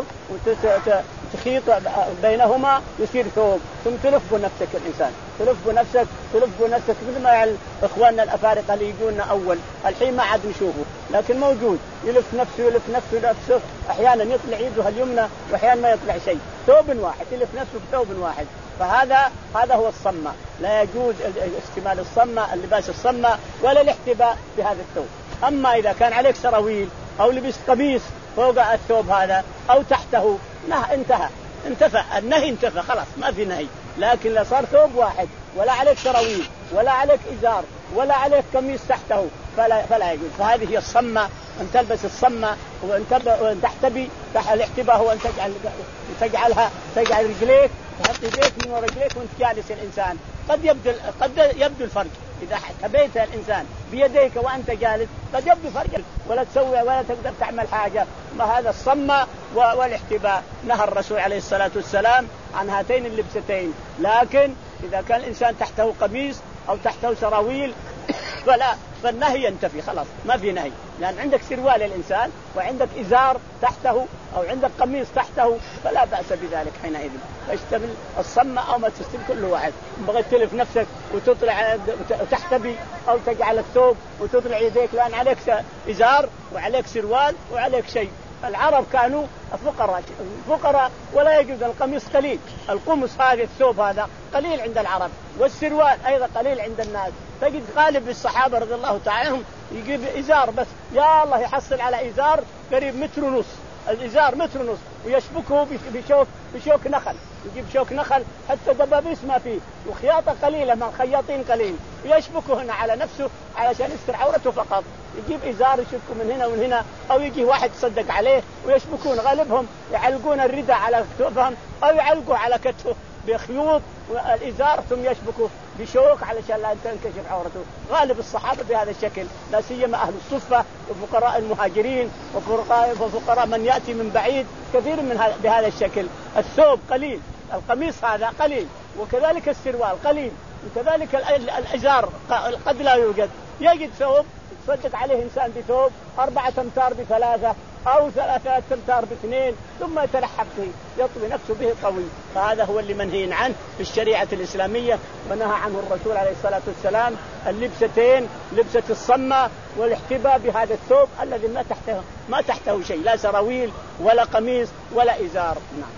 وتخيط بينهما يصير ثوب، ثم تلف بنفسك الإنسان، تلف بنفسك تلف بنفسك مثل ما يعني إخواننا الأفارقة اللي يجونا أول الحين ما عاد نشوفه لكن موجود، يلف نفسه يلف نفسه نفسه أحيانا يطلع يده اليمنى وأحيانا ما يطلع شيء، ثوب واحد يلف نفسه بثوب واحد. فهذا هذا هو الصمة، لا يجوز استعمال الصمة اللباس الصمة ولا الاحتباء بهذا الثوب. أما إذا كان عليك سراويل أو لبست قميص فوق الثوب هذا أو تحته نه انتهى انتفى النهي انتفى خلاص ما في نهي. لكن لا صار ثوب واحد ولا عليك سراويل ولا عليك إزار ولا عليك قميص تحته فلا فلا يجوز. فهذه هي الصمة، أن تلبس الصمة وأن تحتبي. الاحتباء هو أن تجعل تجعلها تجعل رجليك تحط يديك من رجليك وأنت جالس. الإنسان قد يبدو قد يبدو الفرق إذا احتبيت الإنسان بيديك وأنت جالس قد يبدو فرق ولا تسوي ولا تقدر تعمل حاجة. ما هذا الصمة والاحتباء نهى الرسول عليه الصلاة والسلام عن هاتين اللبستين. لكن إذا كان الإنسان تحته قميص أو تحته سراويل فلا فالنهي ينتفي خلاص ما في نهي، لأن عندك سروال الإنسان وعندك إزار تحته أو عندك قميص تحته فلا بأس بذلك حينئذ. فاشتمل الصمة أو ما تستمل كل واحد. بغيت تلف نفسك وتطلع وتحتبي أو تجعل الثوب وتطلع يديك لأن عليك إزار وعليك سروال وعليك شيء. العرب كانوا فقراء فقراء ولا يجوز القميص قليل، القمص هذا الثوب هذا قليل عند العرب والسروال أيضا قليل عند الناس. تجد غالب الصحابة رضي الله تعالى عنهم يجيب إزار بس يا الله يحصل على إزار قريب متر ونص، الإزار متر ونص ويشبكه بشوك بشوك نخل، يجيب شوك نخل حتى دبابيس ما فيه وخياطة قليلة من خياطين قليل يشبكه هنا على نفسه علشان يستر عورته فقط. يجيب إزار يشبكه من هنا ومن هنا أو يجي واحد يصدق عليه ويشبكون. غالبهم يعلقون الرداء على كتفهم أو يعلقوا على كتفه بخيوط والإزار ثم يشبكه بشوك علشان لا تنكشف عورته. غالب الصحابة بهذا الشكل لا سيما أهل الصفة وفقراء المهاجرين وفقراء, وفقراء من يأتي من بعيد كثير من بهذا الشكل. الثوب قليل، القميص هذا قليل وكذلك السروال قليل وكذلك الإزار قد لا يوجد. يجد ثوب يصدق عليه إنسان بثوب أربعة أمتار بثلاثة أو ثلاثة أمتار باثنين ثم يتلحق فيه يطوي نفسه به طويل. فهذا هو اللي منهي عنه في الشريعة الإسلامية ونهى عنه الرسول عليه الصلاة والسلام اللبستين، لبسة الصمة والاحتباء بهذا الثوب الذي ما تحته ما تحته شيء لا سراويل ولا قميص ولا إزار. نعم.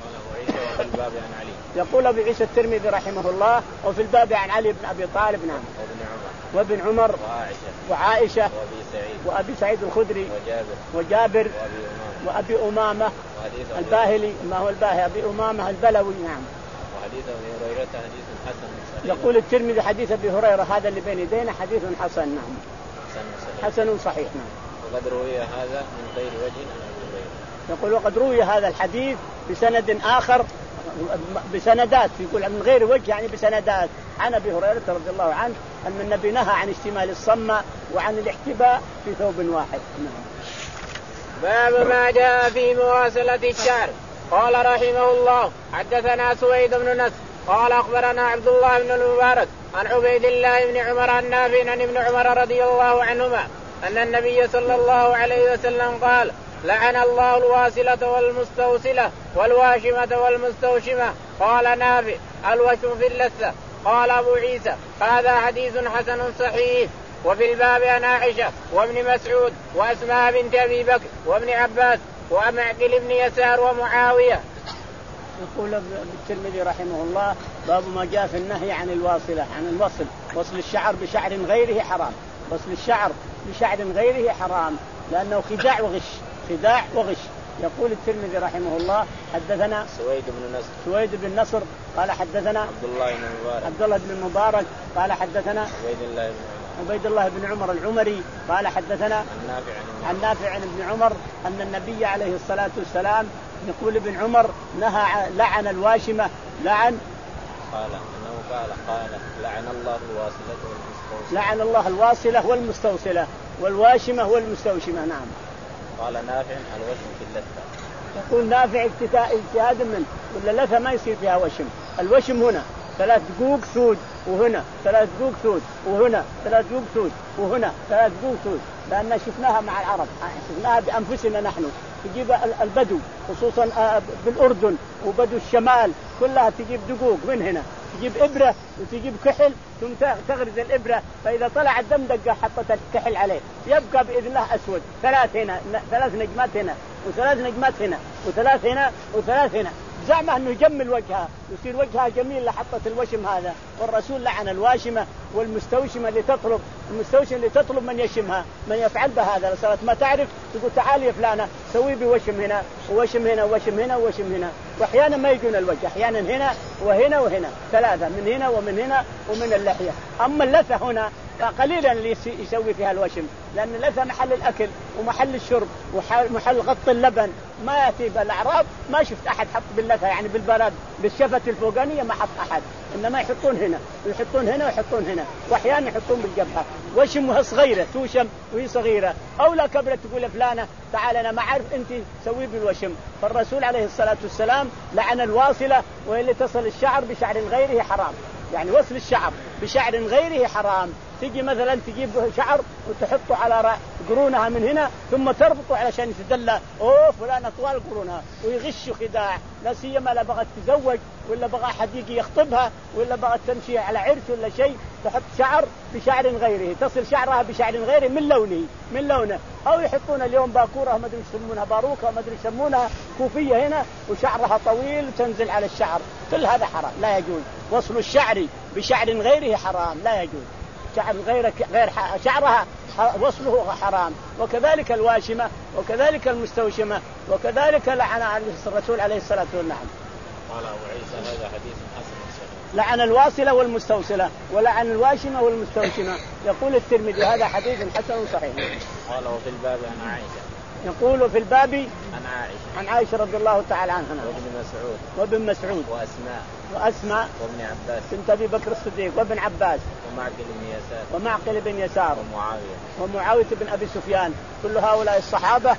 وفي الباب عن علي. يقول أبو عيسى الترمذي رحمه الله وفي الباب عن علي بن أبي طالب. نعم. وابن عمر وعائشة, وعائشة وأبي سعيد, وأبي سعيد الخدري وجابر, وجابر وأبي وأبي أمامة الباهلي ما هو الباهلي أبي أمامة البلوي. نعم. وحديث أبي هريرة حديث حسن صحيح. يقول الترمذي حديث أبي هريرة هذا اللي بين يدينا حديث حسن. نعم. حسن صحيح. نعم. وقد روي هذا من غير وجه عن أبي هريرة. يقول وقد روي هذا الحديث بسند آخر بسندات يقول من غير وجه يعني بسندات عن أبي هريرة رضي الله عنه أن النبي نهى عن اشتمال الصمة وعن الاحتباء في ثوب واحد. باب ما جاء في مواصلة الشعر. قال رحمه الله حدثنا سويد بن نصر قال أخبرنا عبد الله بن المبارك عن عبيد الله بن عمر عن نافع عن ابن عمر رضي الله عنهما أن النبي صلى الله عليه وسلم قال لعن الله الواصلة والمستوصلة والواشمة والمستوشمة. قال نافع الوشم في اللثة. قال أبو عيسى هذا حديث حسن صحيح. وفي الباب عن عائشة وابن مسعود وأسماء بنت أبي بكر وابن عباس ومعقل بن يسار ومعاوية. يقول الترمذي رحمه الله باب ما جاء في النهي عن الواصلة، عن الوصل، وصل الشعر بشعر غيره حرام، وصل الشعر بشعر غيره حرام لأنه خداع وغش، خداع وغش. يقول الترمذي رحمه الله حدثنا سويد بن نصر سويد بن نصر قال حدثنا عبد الله بن المبارك عبد الله بن المبارك قال حدثنا عبيد الله بن عبيد الله بن عمر العمري قال حدثنا عن نافع عن نافع عن ابن عمر أن النبي عليه الصلاة والسلام يقول ابن عمر نهى لعن الواشمة، لعن قال انه قال قال لعن الله الواصلة والمستوصلة، لعن الله الواصلة والمستوصلة، والواشمة والمستوشمة. نعم. قال نافع الوشم في اللثة. يقول نافع اجتهاد منه ولا لثة ما يصير فيها وشم. الوشم هنا ثلاث دقوق سود، وهنا ثلاث دقوق سود، وهنا ثلاث دقوق سود، وهنا ثلاث دقوق سود، لأن شفناها مع العرب، شفناها بأنفسنا نحن. تجيب البدو خصوصا بالأردن وبدو الشمال كلها تجيب دقوق من هنا، تجيب إبرة وتجيب كحل ثم تغرز الإبرة، فإذا طلع الدم دقة حطت الكحل عليه يبقى بإذن الله أسود. ثلاث هنا، ثلاث نجمات هنا، وثلاث نجمات هنا، وثلاث هنا، وثلاث هنا، زعمه أنه يجمل وجهها يصير وجهها جميل لحطت الوشم هذا. والرسول لعن الواشمة والمستوشمة اللي تطلب، المستوشمة اللي تطلب من يشمها، من يفعل بهذا. صارت ما تعرف تقول تعالي يا فلانة سوي بي وشم هنا ووشم هنا ووشم هنا ووشم هنا، وأحيانا ما يجون الوجه، أحيانا هنا وهنا وهنا، ثلاثة من هنا ومن هنا ومن اللحية. أما اللثة هنا قليلا اللي يسوي فيها الوشم، لأن اللثة محل الأكل ومحل الشرب ومحل غط اللبن. ما يأتي بالأعراب ما شفت أحد حط باللثة يعني بالبرد بالشفة الفوقانية ما حط أحد، إنما يحطون هنا ويحطون هنا ويحطون هنا، وأحيانا يحطون بالجبهة. وشمها صغيرة توشم وهي صغيرة، أو لا كبرت تقول فلانة تعال أنا ما أعرف أنت سوي بالوشم. فالرسول عليه الصلاة والسلام لعن الواصلة واللي تصل الشعر بشعر غيره حرام، يعني وصل الشعر بشعر غيره حرام. تجي مثلا تجيب شعر وتحطه على قرونها من هنا ثم تربطه علشان يتدلى اوه فلان طوال قرونها، ويغش خداع. لا سيما لا بغت تتزوج ولا بغى احد يجي يخطبها ولا بغت تمشي على عرس ولا شيء، تحط شعر بشعر غيره، تصل شعرها بشعر غيره من لونه من لونه او يحطون اليوم باكوره ما ادري يسمونها باروكه ما ادري يسمونها كوفيه هنا وشعرها طويل وتنزل على الشعر. كل هذا حرام لا يجوز. وصل الشعر بشعر غيره حرام لا يجوز. شعر غير غير شعرها وصله حرام. وكذلك الواشمة وكذلك المستوشمة وكذلك لعن الرسول عليه الصلاة والسلام. قال أبو عيسى هذا حديث حسن صحيح. لعن الواصلة والمستوصلة ولعن الواشمة والمستوشمة. يقول الترمذي هذا حديث حسن صحيح. قال وفي الباب عن عائشة. يقول في الباب عن عائشة عن عائشة رضي الله تعالى عنها وابن مسعود وابن مسعود وأسماء وأسماء وابن عباس بنت أبي بكر الصديق وابن عباس ومعقل بن يسار ومعقل بن يسار ومعاوية ومعاوية بن أبي سفيان. كل هؤلاء الصحابة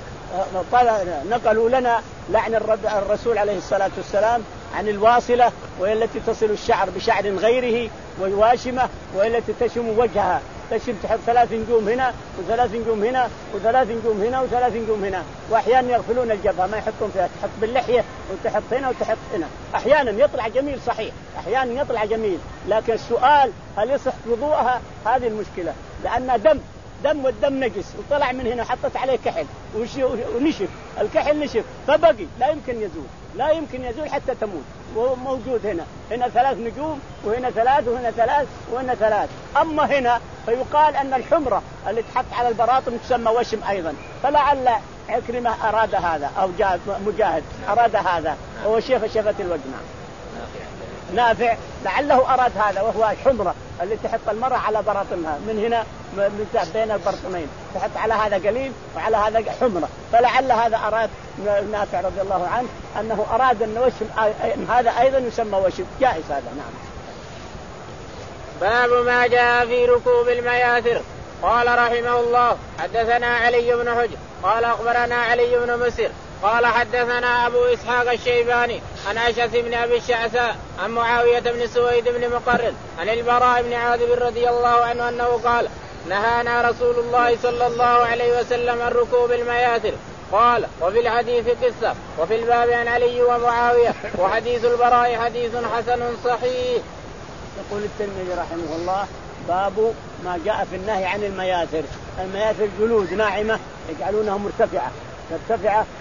نقلوا لنا لعن الرسول عليه الصلاة والسلام عن الواصلة وهي التي تصل الشعر بشعر غيره، والواشمة وهي التي تشم وجهها، تشم تحط ثلاث نجوم هنا وثلاث نجوم هنا وثلاث نجوم هنا وثلاث نجوم هنا، وأحيانا يغفلون الجبهة ما يحطون فيها، تحط باللحية وتحط هنا وتحط هنا. أحيانا يطلع جميل صحيح، أحيانا يطلع جميل، لكن السؤال هل يصح وضوءها؟ هذه المشكلة، لأنها دم دم والدم نجس وطلع من هنا حطت عليه كحل ونشف، الكحل نشف فبقي لا يمكن يزول، لا يمكن يزول حتى تموت. وموجود هنا هنا ثلاث نجوم وهنا ثلاث وهنا ثلاث وهنا ثلاث. أما هنا فيقال أن الحمرة اللي تحط على البراطم تسمى وشم أيضا، فلعل عكرمة أراد هذا أو مجاهد أراد هذا وهو شيف شفة الوجه. نافع لعله أراد هذا وهو الحمرة اللي تحط المرأة على براطمها من هنا من بين البرطمين، تحط على هذا قليل وعلى هذا حمرة، فلعل هذا أراد نافع رضي الله عنه أنه أراد أن وشم هذا أيضا يسمى وشم جائز هذا. نعم. باب ما جاء في ركوب المياثر. قال رحمه الله حدثنا علي بن حجر قال أخبرنا علي بن مسر قال حدثنا أبو إسحاق الشيباني عن أشعث بن أبي الشعثاء عن معاوية بن سويد بن مقرن عن البراء بن عازب رضي الله عنه أنه قال نهانا رسول الله صلى الله عليه وسلم عن ركوب المياثر. قال وفي الحديث قصة وفي الباب عن علي ومعاوية وحديث البراء حديث حسن صحيح. يقول الترمذي رحمه الله باب ما جاء في النهي عن المياثر. المياثر جلود ناعمة يجعلونها مرتفعة مرتفعة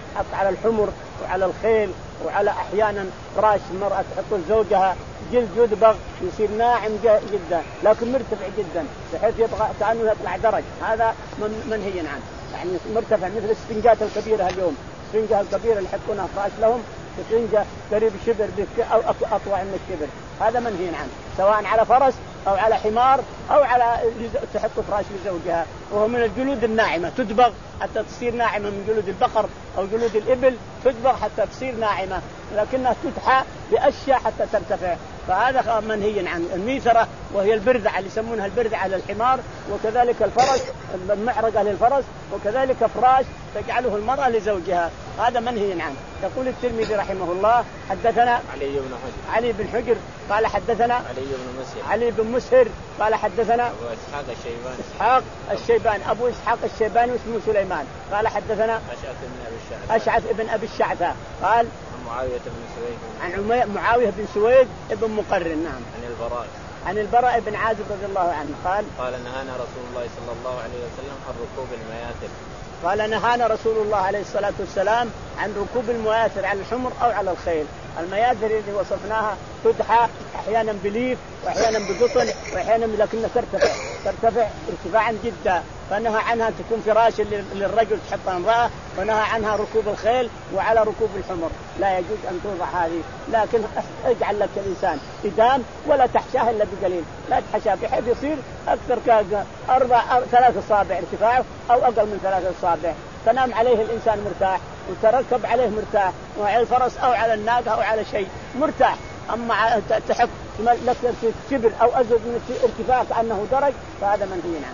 حط على الحمر وعلى الخيل وعلى أحيانا فراش المرأة تحط زوجها جلد يدبغ يصير ناعم جدا لكن مرتفع جدا بحيث يطلع كأنه يطلع درج، هذا منهي عنه، يعني مرتفع مثل السفنجات الكبيرة اليوم، السفنجة الكبيرة اللي يحطونها فراش لهم سفنجة قريب شبر أو أطول من الشبر، هذا منهي عنه سواء على فرس أو على حمار أو على تحط فراش لزوجها، وهو من الجلود الناعمة تدبغ حتى تصير ناعمة، من جلود البقر أو جلود الإبل تدبغ حتى تصير ناعمة، لكنها تدحى بأشياء حتى ترتفع، فهذا منهي عن الميثرة وهي البردعة اللي يسمونها البردعة للحمار، وكذلك الفرس المعرقة للفرس، وكذلك فراش تجعله المرأة لزوجها، هذا منهي عنه. يقول الترمذي رحمه الله حدثنا علي بن حجر علي بن حجر قال حدثنا علي بن مسهر علي بن مسهر قال حدثنا أبو إسحاق الشيباني إسحاق الشيباني أبو إسحاق الشيباني واسمه سليمان قال حدثنا أشعث بن أبي الشعثاء أشعث بن أبي الشعثاء قال عن معاوية بن سويد عن معاوية بن سويد ابن مقرن نعم عن البراء عن البراء بن عازب رضي الله عنه قال قال نهانا رسول الله صلى الله عليه وسلم عن ركوب المياتر قال نهانا رسول الله عليه الصلاة والسلام عن ركوب المياتر على الحمر أو على الخيل. المياتر اللي وصفناها تدحى أحيانا بليف وأحيانا بقطن وأحيانا لكنها ترتفع ترتفع ارتفاعا جدا، فنهى عنها تكون فراش للرجل تحطها امرأة، ونهى عنها ركوب الخيل وعلى ركوب الحمر لا يجوز أن توضع هذه، لكن اجعل لك الإنسان إدام ولا تحشاه إلا بقليل، لا تحشاه بحيث يصير أكثر كأربع ثلاث أصابع ارتفاعه أو أقل من ثلاث أصابع، تنام عليه الإنسان مرتاح وتركب عليه مرتاح، وعلى الفرس أو على الناقة أو على شيء مرتاح. أما تحط لك كبر أو أزد من ارتفاع كأنه درج فهذا منهي عنه،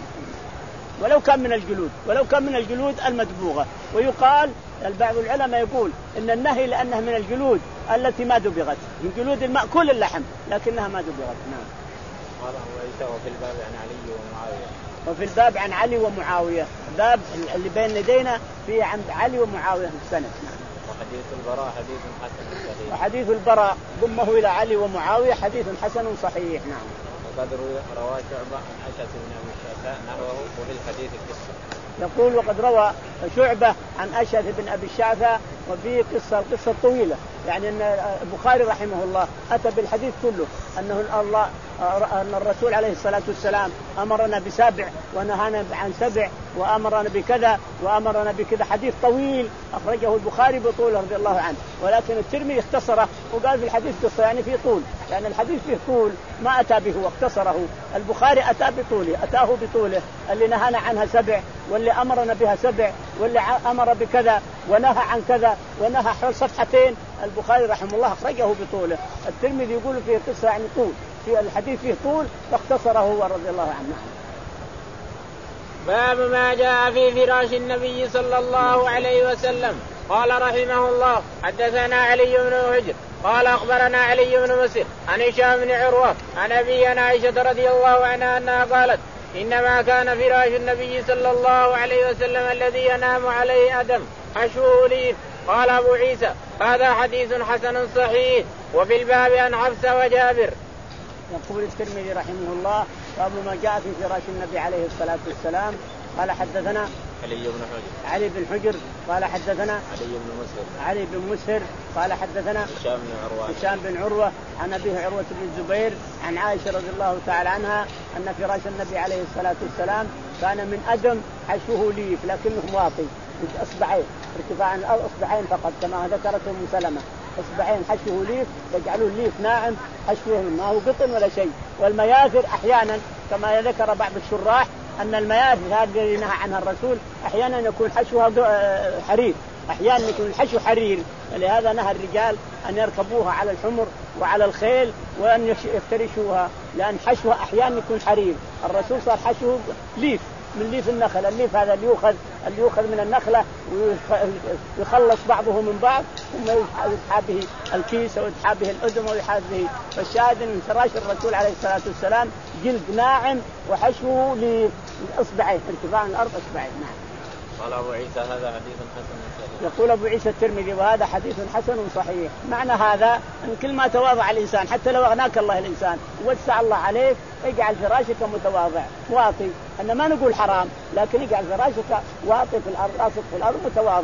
ولو كان من الجلود ولو كان من الجلود المدبوغة. ويقال بعض العلماء يقول إن النهي لأنه من الجلود التي ما دبغت، من جلود المأكول اللحم لكنها ما دبغت. نعم. قال وفي الباب عن علي ومعاوية وفي الباب عن علي ومعاوية، باب اللي بين يدينا فيه عن علي ومعاوية في السنة. وحديث البراء حديث حسن صحيح. وحديث البراء ضمه إلى علي ومعاوية حديث حسن صحيح. نعم. وقد روى شعبة عن أشعث بن أبي الشعثاء نحوه وفي الحديث قصة. يقول وقد روى شعبة عن أشعث بن أبي الشعثاء وفيه قصة القصة طويلة، يعني أن البخاري رحمه الله أتى بالحديث كله أنه الله أن الرسول عليه الصلاة والسلام أمرنا بسبع ونهانا عن سبع وأمرنا بكذا وأمرنا بكذا، حديث طويل أخرجه البخاري بطوله رضي الله عنه، ولكن الترمذي اختصره وقال في الحديث قصة، يعني فيه طول، يعني الحديث فيه طول ما أتى به واختصره. البخاري أتى بطوله أتاه بطوله اللي نهانا عنها سبع واللي أمرنا بها سبع واللي أمر بكذا ونهى عن كذا ونهى حول صفحتين. البخاري رحمه الله أخرجه بطوله، الترمذي يقول فيه قصة يعني طول، في الحديث فيه طول فاختصره هو رضي الله عنه. باب ما جاء في فراش النبي صلى الله عليه وسلم. قال رحمه الله حدثنا علي بن حجر قال أخبرنا علي بن مسهر عن هشام بن عروة عن أبي عائشة رضي الله عنها أنها قالت إنما كان فراش النبي صلى الله عليه وسلم الذي ينام عليه أدم حشوه ليف. قال أبو عيسى هذا حديث حسن صحيح. وفي الباب عن حفصة وجابر. يقول الترمذي رحمه الله باب ما جاء في فراش النبي عليه الصلاة والسلام. قال حدثنا علي بن حجر علي بن حجر قال حدثنا علي بن مسهر علي بن مسهر قال حدثنا هشام بن عروة هشام بن عروة عن أبيه عروة بن الزبير عن عائشة رضي الله تعالى عنها أن فراش النبي عليه الصلاة والسلام كان من أدم حشوه ليف لكنه واطي أصبعين ارتفاعا أو أصبعين فقط كما ذكرته أم سلمة، أصبعين حشوه ليف يجعلوه ليف ناعم حشوه ما هو قطن ولا شيء. والمياثر أحيانا كما ذكر بعض الشراح أن المياثر هذه التي نهى عنها الرسول أحيانا يكون حشوها حرير، أحيانا يكون الحشو حرير، لهذا نهى الرجال أن يركبوها على الحمر وعلى الخيل وأن يفترشوها، لأن حشوها أحيانا يكون حرير. الرسول صار حشوه ليف من ليف النخل، الليف هذا اللي يؤخذ اللي يؤخذ من النخلة ويخلص بعضه من بعض ثم يسحب به الكيس ويسحب به الأذن ويحاذ به. فالشاهد أن فراش الرسول عليه الصلاة والسلام جلد ناعم وحشوه لأصبعين ارتفاع الأرض أصبعين. نعم. قال أبو عيسى هذا حديث حسن صحيح. يقول أبو عيسى الترمذي وهذا حديث حسن صحيح. معنى هذا أن كل ما تواضع الإنسان حتى لو أغناك الله الإنسان ووسع الله عليك اجعل فراشك متواضع واطي، أن ما نقول حرام لكن اجعل فراشك واطي في الأرض راسك في الأرض متواضع،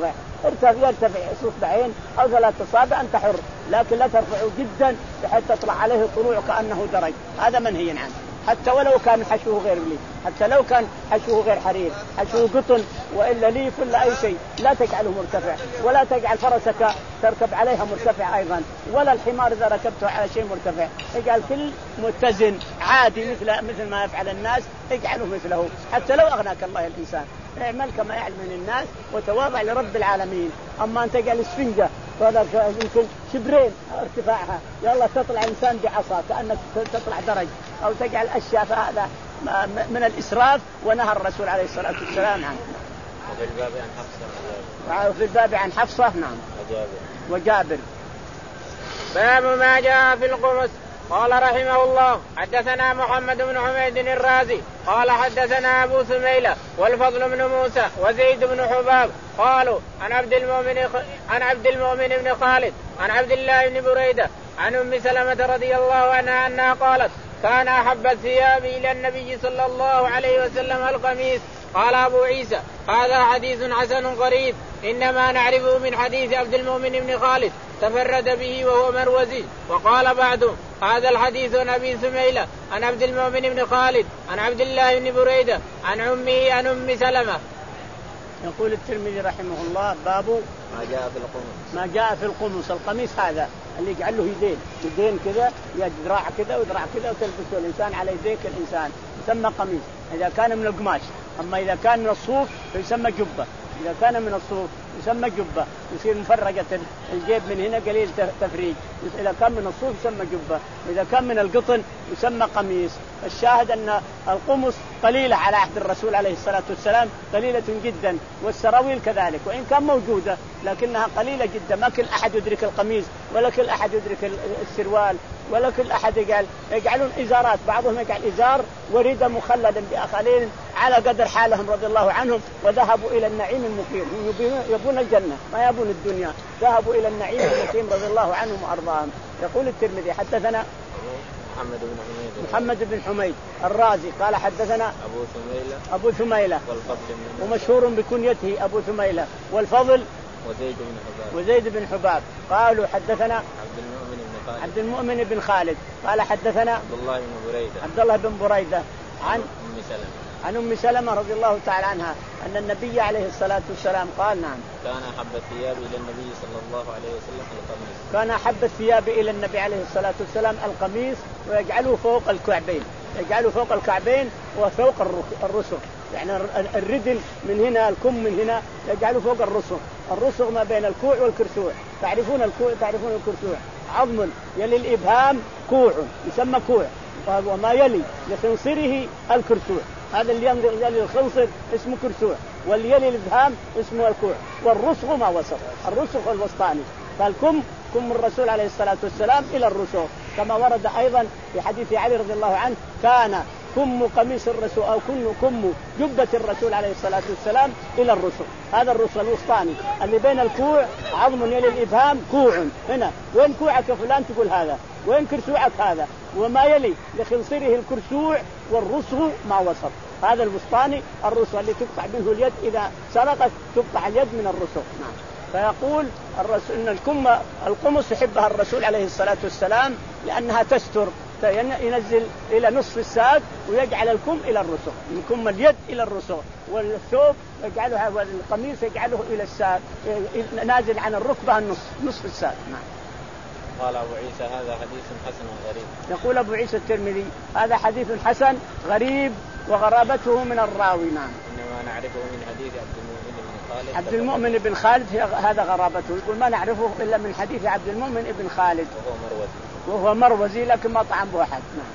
ارتفع يرتفع اصبعين او ثلاث اصابع انت حر، لكن لا ترفعه جدا بحيث تطلع عليه طلوع كانه درج، هذا منهي عنه. حتى ولو كان حشوه غير ليف، حتى لو كان حشوه غير حرير، حشوه قطن والا ليف ولا اي شيء، لا تجعله مرتفع، ولا تجعل فرسك تركب عليها مرتفع ايضا، ولا الحمار اذا ركبته على شيء مرتفع، اجعل كل متزن عادي مثل مثل ما يفعل الناس، اجعله مثله. حتى لو اغناك الله الانسان، اعمل كما يعمل الناس وتواضع لرب العالمين. اما ان تجعل اسفنجه فهذا يمكن شبرين ارتفاعها، يلا تطلع انسان بعصا كانك تطلع درج، او تجعل اشياء، فهذا من الاسراف ونهى الرسول عليه الصلاه والسلام عنه. وفي الباب عن حفصه وفي الباب عن حفصه نعم وجابر. وجابر. باب ما جاء في القمص. قال رحمه الله حدثنا محمد بن حميد الرازي قال حدثنا أبو سميلة والفضل بن موسى وزيد بن حباب قالوا عن عبد المؤمن عن عبد المؤمن بن خالد عن عبد الله بن بريدة عن أم سلمة رضي الله عنها أنها قالت كان أحب الثياب إلى النبي صلى الله عليه وسلم القميص. قال أبو عيسى هذا حديث حسن غريب، إنما نعرفه من حديث عبد المؤمن بن خالد تفرد به وهو مروزي. وقال بعضهم هذا الحديث عن أبي سميلة عن عبد المؤمن بن خالد عن عبد الله بن بريدة عن أمه عن أم سلمة. يقول الترمذي رحمه الله باب ما جاء في القمص. ما جاء في القمص. القميص هذا اللي يجعل له يدين، يدين كذا، ذراع كذا وذراع كذا، وتلبسه الإنسان على يديك الإنسان، يسمى قميص إذا كان من القماش. أما إذا كان من الصوف فيسمى جبة، إذا كان من الصوف يسمى جبة، يصير مفرقة الجيب من هنا قليل تفريج. إذا كان من الصوف يسمى جبة، إذا كان من القطن يسمى قميص. الشاهد أن القمص قليلة على عهد الرسول عليه الصلاة والسلام، قليلة جدا، والسراويل كذلك، وإن كان موجودة لكنها قليلة جدا. ما كل أحد يدرك القميص، ولا كل أحد يدرك السروال، ولا كل أحد يجعل يجعلون إزارات، بعضهم يجعل إزار وريدة مخلدا بأخلين على قدر حالهم رضي الله عنهم، وذهبوا إلى النعيم المقيم. يبون الجنة ما يبون الدنيا، ذهبوا إلى النعيم المقيم رضي الله عنهم وأرضاهم. يقول الترمذي حدثنا محمد بن حميد محمد بن حميد الرازي قال حدثنا أبو ثميلة أبو ثميلة والفضل ومشهور بكنيته أبو ثميلة والفضل وزيد بن حباب وزيد بن حباب قالوا حدثنا عبد المؤمن بن خالد عبد المؤمن بن خالد قال حدثنا عبد الله بن بريدة عبد الله بن بريدة عن أم سلمة عن أم سلمة رضي الله تعالى عنها أن النبي عليه الصلاة والسلام قال نعم كان أحب الثياب إلى النبي صلى الله عليه وسلم القميص. كان أحب الثياب إلى النبي عليه الصلاة والسلام القميص، ويجعله فوق الكعبين، يجعله فوق الكعبين وفوق الرسغ، يعني الردل من هنا، الكم من هنا، يجعله فوق الرسغ. الرسغ ما بين الكوع والكرسوع، تعرفون الكوع تعرفون الكرسوع عظم يلي الإبهام كوع يسمى كوع، وما يلي لخنصره الكرسوع، هذا اللي يلي الخنصر اسمه كرسوع، واللي يلي الإبهام اسمه الكوع، والرسغ ما وسط، الرسغ الوسطاني. فالكم كم الرسول عليه الصلاة والسلام إلى الرسغ، كما ورد أيضا في حديث علي رضي الله عنه كان كم قميص الرسول أو كن كم جبة الرسول عليه الصلاة والسلام إلى الرسغ. هذا الرسغ الوسطاني اللي بين الكوع عظم يلي الإبهام كوع، هنا وين كوعك يا فلان تقول هذا، وين كرسوعك هذا، وما يلي لخنصره الكرسوع، والرسغ ما وسط، هذا الوسطاني الرسغ اللي تقطع منه اليد، إذا سرقت تقطع اليد من الرسغ. نعم. فيقول الرسول إن الكم القمص يحبها الرسول عليه الصلاة والسلام لأنها تستر، ينزل إلى نصف الساق ويجعل الكم إلى الرسغ، من كم اليد إلى الرسغ، والثوب يجعلها والقميص يجعله إلى الساق نازل عن الركبة النصف نصف الساق. نعم. قال أبو عيسى هذا حديث حسن غريب. يقول أبو عيسى الترمذي هذا حديث حسن غريب وغرابته من الراوي. نعم. إنما نعرفه من حديث عبد المؤمن بن خالد. عبد المؤمن بن خالد هذا غرابته، يقول ما نعرفه إلا من حديث عبد المؤمن بن خالد وهو مروزي وهو مروزي لكن ما طعم بواحد. نعم.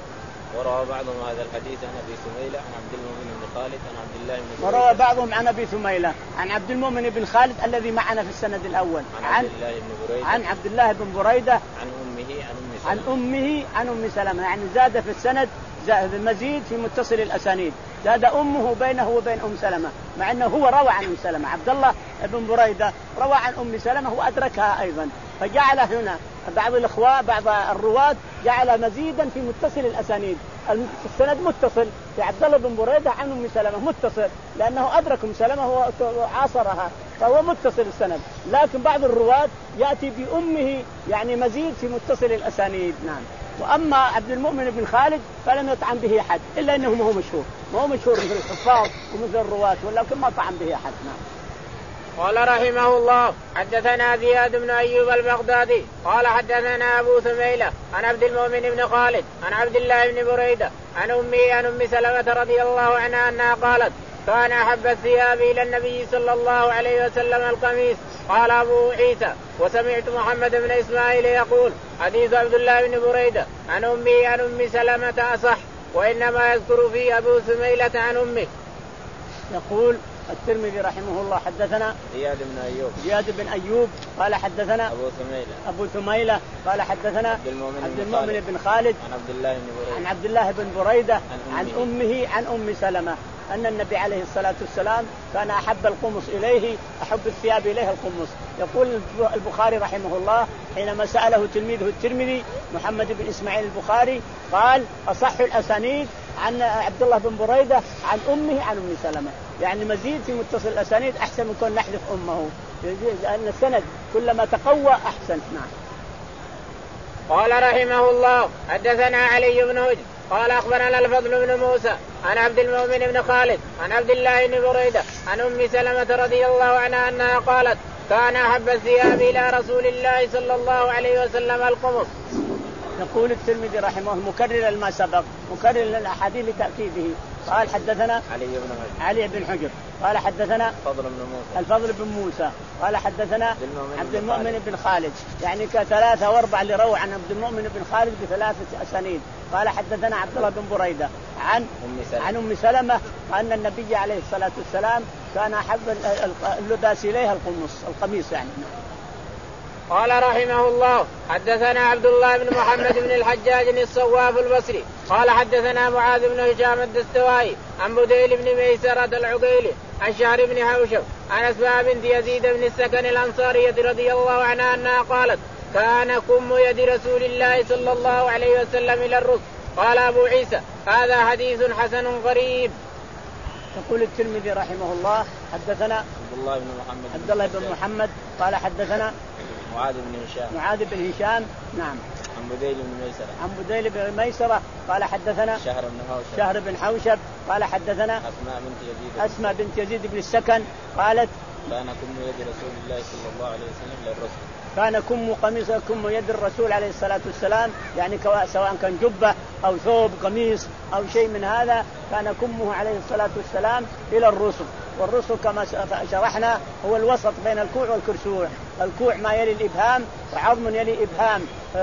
وروى بعضهم هذا الحديث عن أبي سميلة عن عبد المؤمن بن خالد عن عبد الله بن بريدة. وروى بعضهم عن أبي سميلة عن عبد المؤمن بن خالد الذي معنا في السند الأول عن, عن عبد الله بن بريدة عن عبد الله بن بريدة عن أمه عن أم سلمة عن أمه عن أم سلمة، يعني زاد في السند زاد المزيد في متصل الأسانيد، زاد أمه بينه وبين أم سلمة، مع أنه هو روى عن أم سلمة. عبد الله بن بريدة روى عن أم سلمة وأدركها أيضا، فجعل هنا بعض الإخوة بعض الرواة جعل مزيدا في متصل الأسانيد، السند متصل في عبد الله بن بريدة عن أم سلمة متصل لأنه أدرك أم سلمة وعاصرها فهو متصل السند. لكن بعض الرواة يأتي بأمه يعني مزيد في متصل الأسانيد. نعم. وأما عبد المؤمن بن خالد فلم يطعن به أحد إلا أنه ما هو مشهور ما هو مشهور مثل الحفاظ ومثل الرواة ولكن ما طعن به أحد. نعم. قال رحمه الله حدثنا زياد بن أيوب البغدادي قال حدثنا أبو ثميلة عن عبد المؤمن بن خالد عن عبد الله بن بريدة عن أمي عن أم سلمة رضي الله عنها أنها قالت كان أحب الثياب إلى النبي صلى الله عليه وسلم القميص. قال أبو عيسى وسمعت محمد بن إسماعيل يقول حديث عبد الله بن بريدة عن أمي عن أم سلمة أصح وإنما يذكر فيه أبو ثميلة عن أمه. يقول الترمذي رحمه الله حدثنا زياد بن أيوب زياد بن أيوب قال حدثنا أبو ثميلة أبو ثميلة قال حدثنا عبد المؤمن, عبد المؤمن بن خالد عن عبد الله بن بريدة عن عبد الله بن بريدة عن, عن أمه عن أم سلمة أن النبي عليه الصلاة والسلام كان أحب القمص إليه أحب الثياب إليه القمص. يقول البخاري رحمه الله حينما سأله تلميذه الترمذي محمد بن إسماعيل البخاري قال أصح الأسانيد عن عبد الله بن بريدة عن أمه عن أم سلمة يعني مزيد في متصل الأسانيد أحسن من كون نحذف أمه لأن السند كلما تقوى أحسن. نعم. قال رحمه الله حدثنا علي بن هجر قال أخبرنا الفضل بن موسى عن عبد المؤمن بن خالد عن عبد الله بن بريدة عن أم سلمة رضي الله عنها أنها قالت كان أحب الثياب إلى رسول الله صلى الله عليه وسلم القمص. يقول الترمذي رحمه الله مكرر ما سبق مكرر الأحاديث لتأكيده. قال حدثنا علي بن حجر علي بن حجر قال حدثنا الفضل بن موسى الفضل بن موسى قال حدثنا عبد المؤمن بن خالد يعني كثلاثة واربعة اللي روى عن عبد المؤمن بن خالد بثلاثة أسانيد. قال حدثنا عبد الله بن بريدة عن أم سلمة عن أم سلمة أن النبي عليه الصلاة والسلام كان أحب اللباس إليها القمص القميص يعني. قال رحمه الله حدثنا عبد الله بن محمد بن الحجاج الصواف البصري قال حدثنا معاذ بن هشام الدستوائي عن بديل بن ميسرة العقيلي عن شهر بن حوشب عن أسماء بنت يزيد بن السكن الأنصارية رضي الله عنها أنها قالت كان كم يد رسول الله صلى الله عليه وسلم إلى الرسل. قال أبو عيسى هذا حديث حسن غريب. يقول الترمذي رحمه الله حدثنا عبد الله بن محمد عبد الله بن محمد قال حدثنا معاذ بن هشام معاذ بن هشام نعم عن بديل بن ميسرة عن بديل بن ميسرة قال حدثنا شهر بن حوشب شهر بن حوشب قال حدثنا أسماء بنت يزيد أسماء بنت يزيد بن السكن قالت كان كم يد رسول الله صلى الله عليه وسلم للرسل كان كم قميص كم يد الرسول عليه الصلاة والسلام يعني سواء كان جبة أو ثوب قميص أو شيء من هذا كان كمه عليه الصلاة والسلام إلى الرسل. والرسل كما شرحنا هو الوسط بين الكوع والكرسوع. الكوع ما يلي الإبهام وعظم يلي إبهام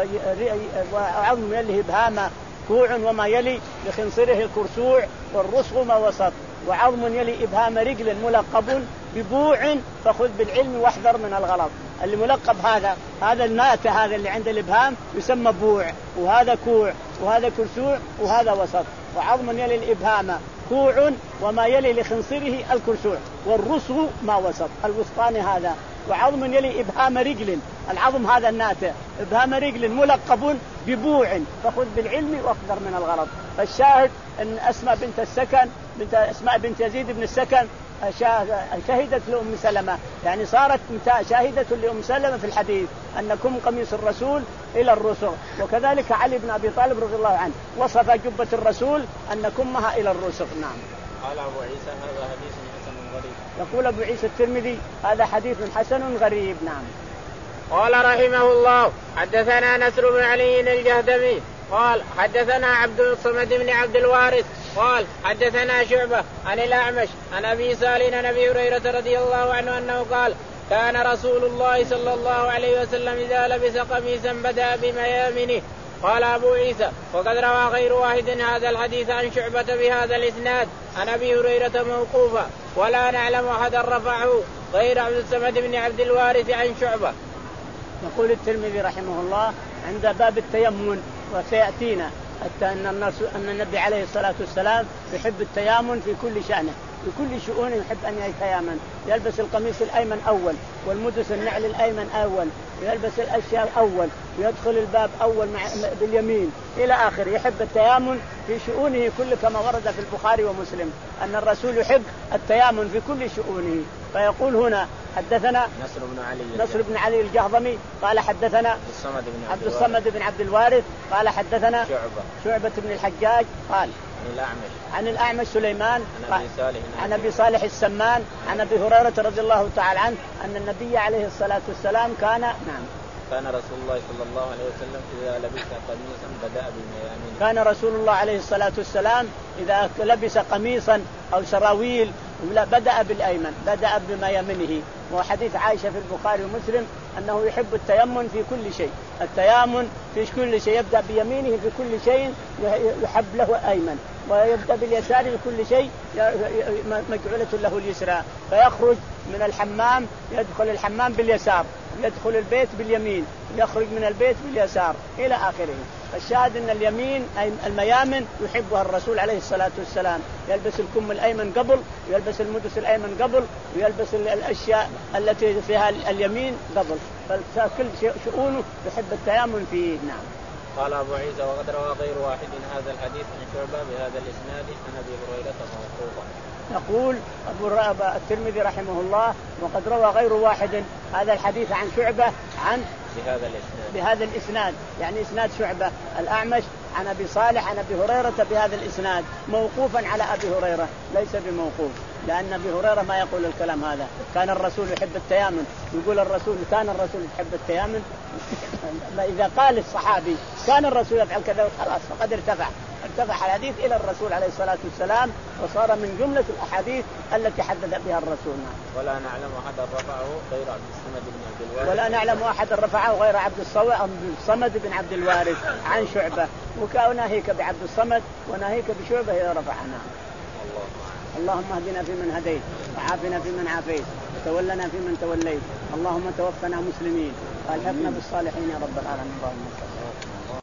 وعظم يلي إبهام كوع وما يلي لخنصره الكرسوع والرسل ما وسط وعظم يلي إبهام رجل ملقب ببوع فخذ بالعلم واحذر من الغلط. اللي ملقب هذا هذا الناتة هذا اللي عند الإبهام يسمى بوع وهذا كوع وهذا كرسوع وهذا وسط وعظم يلي الإبهام كوع وما يلي لخنصره الكرسوع والرسغ ما وسط الوسطاني هذا وعظم يلي إبهام رجل العظم هذا الناتة إبهام رجل ملقب ببوع فخذ بالعلم واحذر من الغلط. فالشاهد أن أسماء بنت السكن بنت أسماء بنت يزيد بن السكن شهدت لأم سلمة يعني صارت شاهدة لأم سلمة في الحديث أنكم قميص الرسول إلى الرسل. وكذلك علي بن أبي طالب رضي الله عنه وصف جبة الرسول أنكمها إلى الرسل. نعم. قال أبو عيسى هذا حديث حسن غريب. يقول أبو عيسى الترمذي هذا حديث حسن غريب. نعم. قال رحمه الله حدثنا نصر بن علي الجهدمي قال حدثنا عبد الصمد بن عبد الوارث قال حدثنا شعبة عن الأعمش عن أبي سالم عن أبي هريرة رضي الله عنه أنه قال كان رسول الله صلى الله عليه وسلم إذا لبس قميصا بدأ بميامنه. قال أبو عيسى وقد روى غير واحد هذا الحديث عن شعبة بهذا الإسناد عن أبي هريرة موقوفا ولا نعلم أحدا رفعه غير عبد الصمد بن عبد الوارث عن شعبة. يقول الترمذي رحمه الله عند باب التيمم وسيأتينا أن النبي عليه الصلاة والسلام يحب التيامن في كل شأنه في كل شؤون يحب أن يتيامن يلبس القميص الأيمن أول والمدس النعل الأيمن أول يلبس الأشياء أول يدخل الباب أول مع باليمين إلى آخر. يحب التيامن في شؤونه كل كما ورد في البخاري ومسلم أن الرسول يحب التيامن في كل شؤونه. فيقول هنا حدثنا نصر بن علي نصر بن علي الجهضمي قال حدثنا عبد الصمد بن عبد الصمد بن عبد الوارث قال حدثنا شعبة شعبة بن الحجاج قال عن الأعمش عن الأعمش سليمان عن أبي صالح عن أبي صالح السمان عن أبي هريرة رضي الله تعالى عنه أن النبي عليه الصلاة والسلام كان نعم كان رسول الله صلى الله عليه وسلم إذا لبس قميصا بدأ بالميامين. كان رسول الله عليه الصلاة والسلام إذا لبس قميصا أو سراويل بدأ بالأيمن بدأ بميامنه. وحديث عائشة في البخاري ومسلم أنه يحب التيمن في كل شيء. التيامن في كل شيء يبدأ بيمينه في كل شيء يحب له أيمن ويبدأ باليسار في كل شيء مجعولة له اليسرى. فيخرج من الحمام يدخل الحمام باليسار يدخل البيت باليمين يخرج من البيت باليسار إلى آخره. الشاهد أن اليمين أي الميامن يحبها الرسول عليه الصلاة والسلام. يلبس الكم الأيمن قبل يلبس المدس الأيمن قبل ويلبس الأشياء التي فيها اليمين قبل. فكل شؤونه يحب التيامن فيه. نعم. قال أبو عيسى وقد روى غير واحد هذا الحديث عن شعبة بهذا الإسناد عن أبي هريرة موقوفا. يقول أبو الترمذي رحمه الله وقد روى غير واحد هذا الحديث عن شعبة عن بهذا الإسناد بهذا الإسناد يعني إسناد شعبة الأعمش عن أبي صالح عن أبي هريرة بهذا الإسناد موقوفا على أبي هريرة ليس بموقوف لأن أبي هريرة ما يقول الكلام هذا. كان الرسول يحب التيامن يقول الرسول كان الرسول يحب التيامن. إذا قال الصحابي كان الرسول يفعل كذا خلاص فقد ارتفع ارتفع الحديث إلى الرسول عليه الصلاة والسلام وصار من جملة الأحاديث التي حدث بها الرسول. ولا نعلم أحد رفعه غير عبد الصمد بن عبد الوارث ولا نعلم أحد رفعه غير عبد الصمد بن عبد الوارث عن شعبة وكأناهيك بعبد الصمد وناهيك بشعبة إذا رفعنا. اللهم اهدنا فيمن هديت وعافنا فيمن عافيت وتولنا فيمن توليت. اللهم توفنا مسلمين والحقنا بالصالحين يا رب العالمين.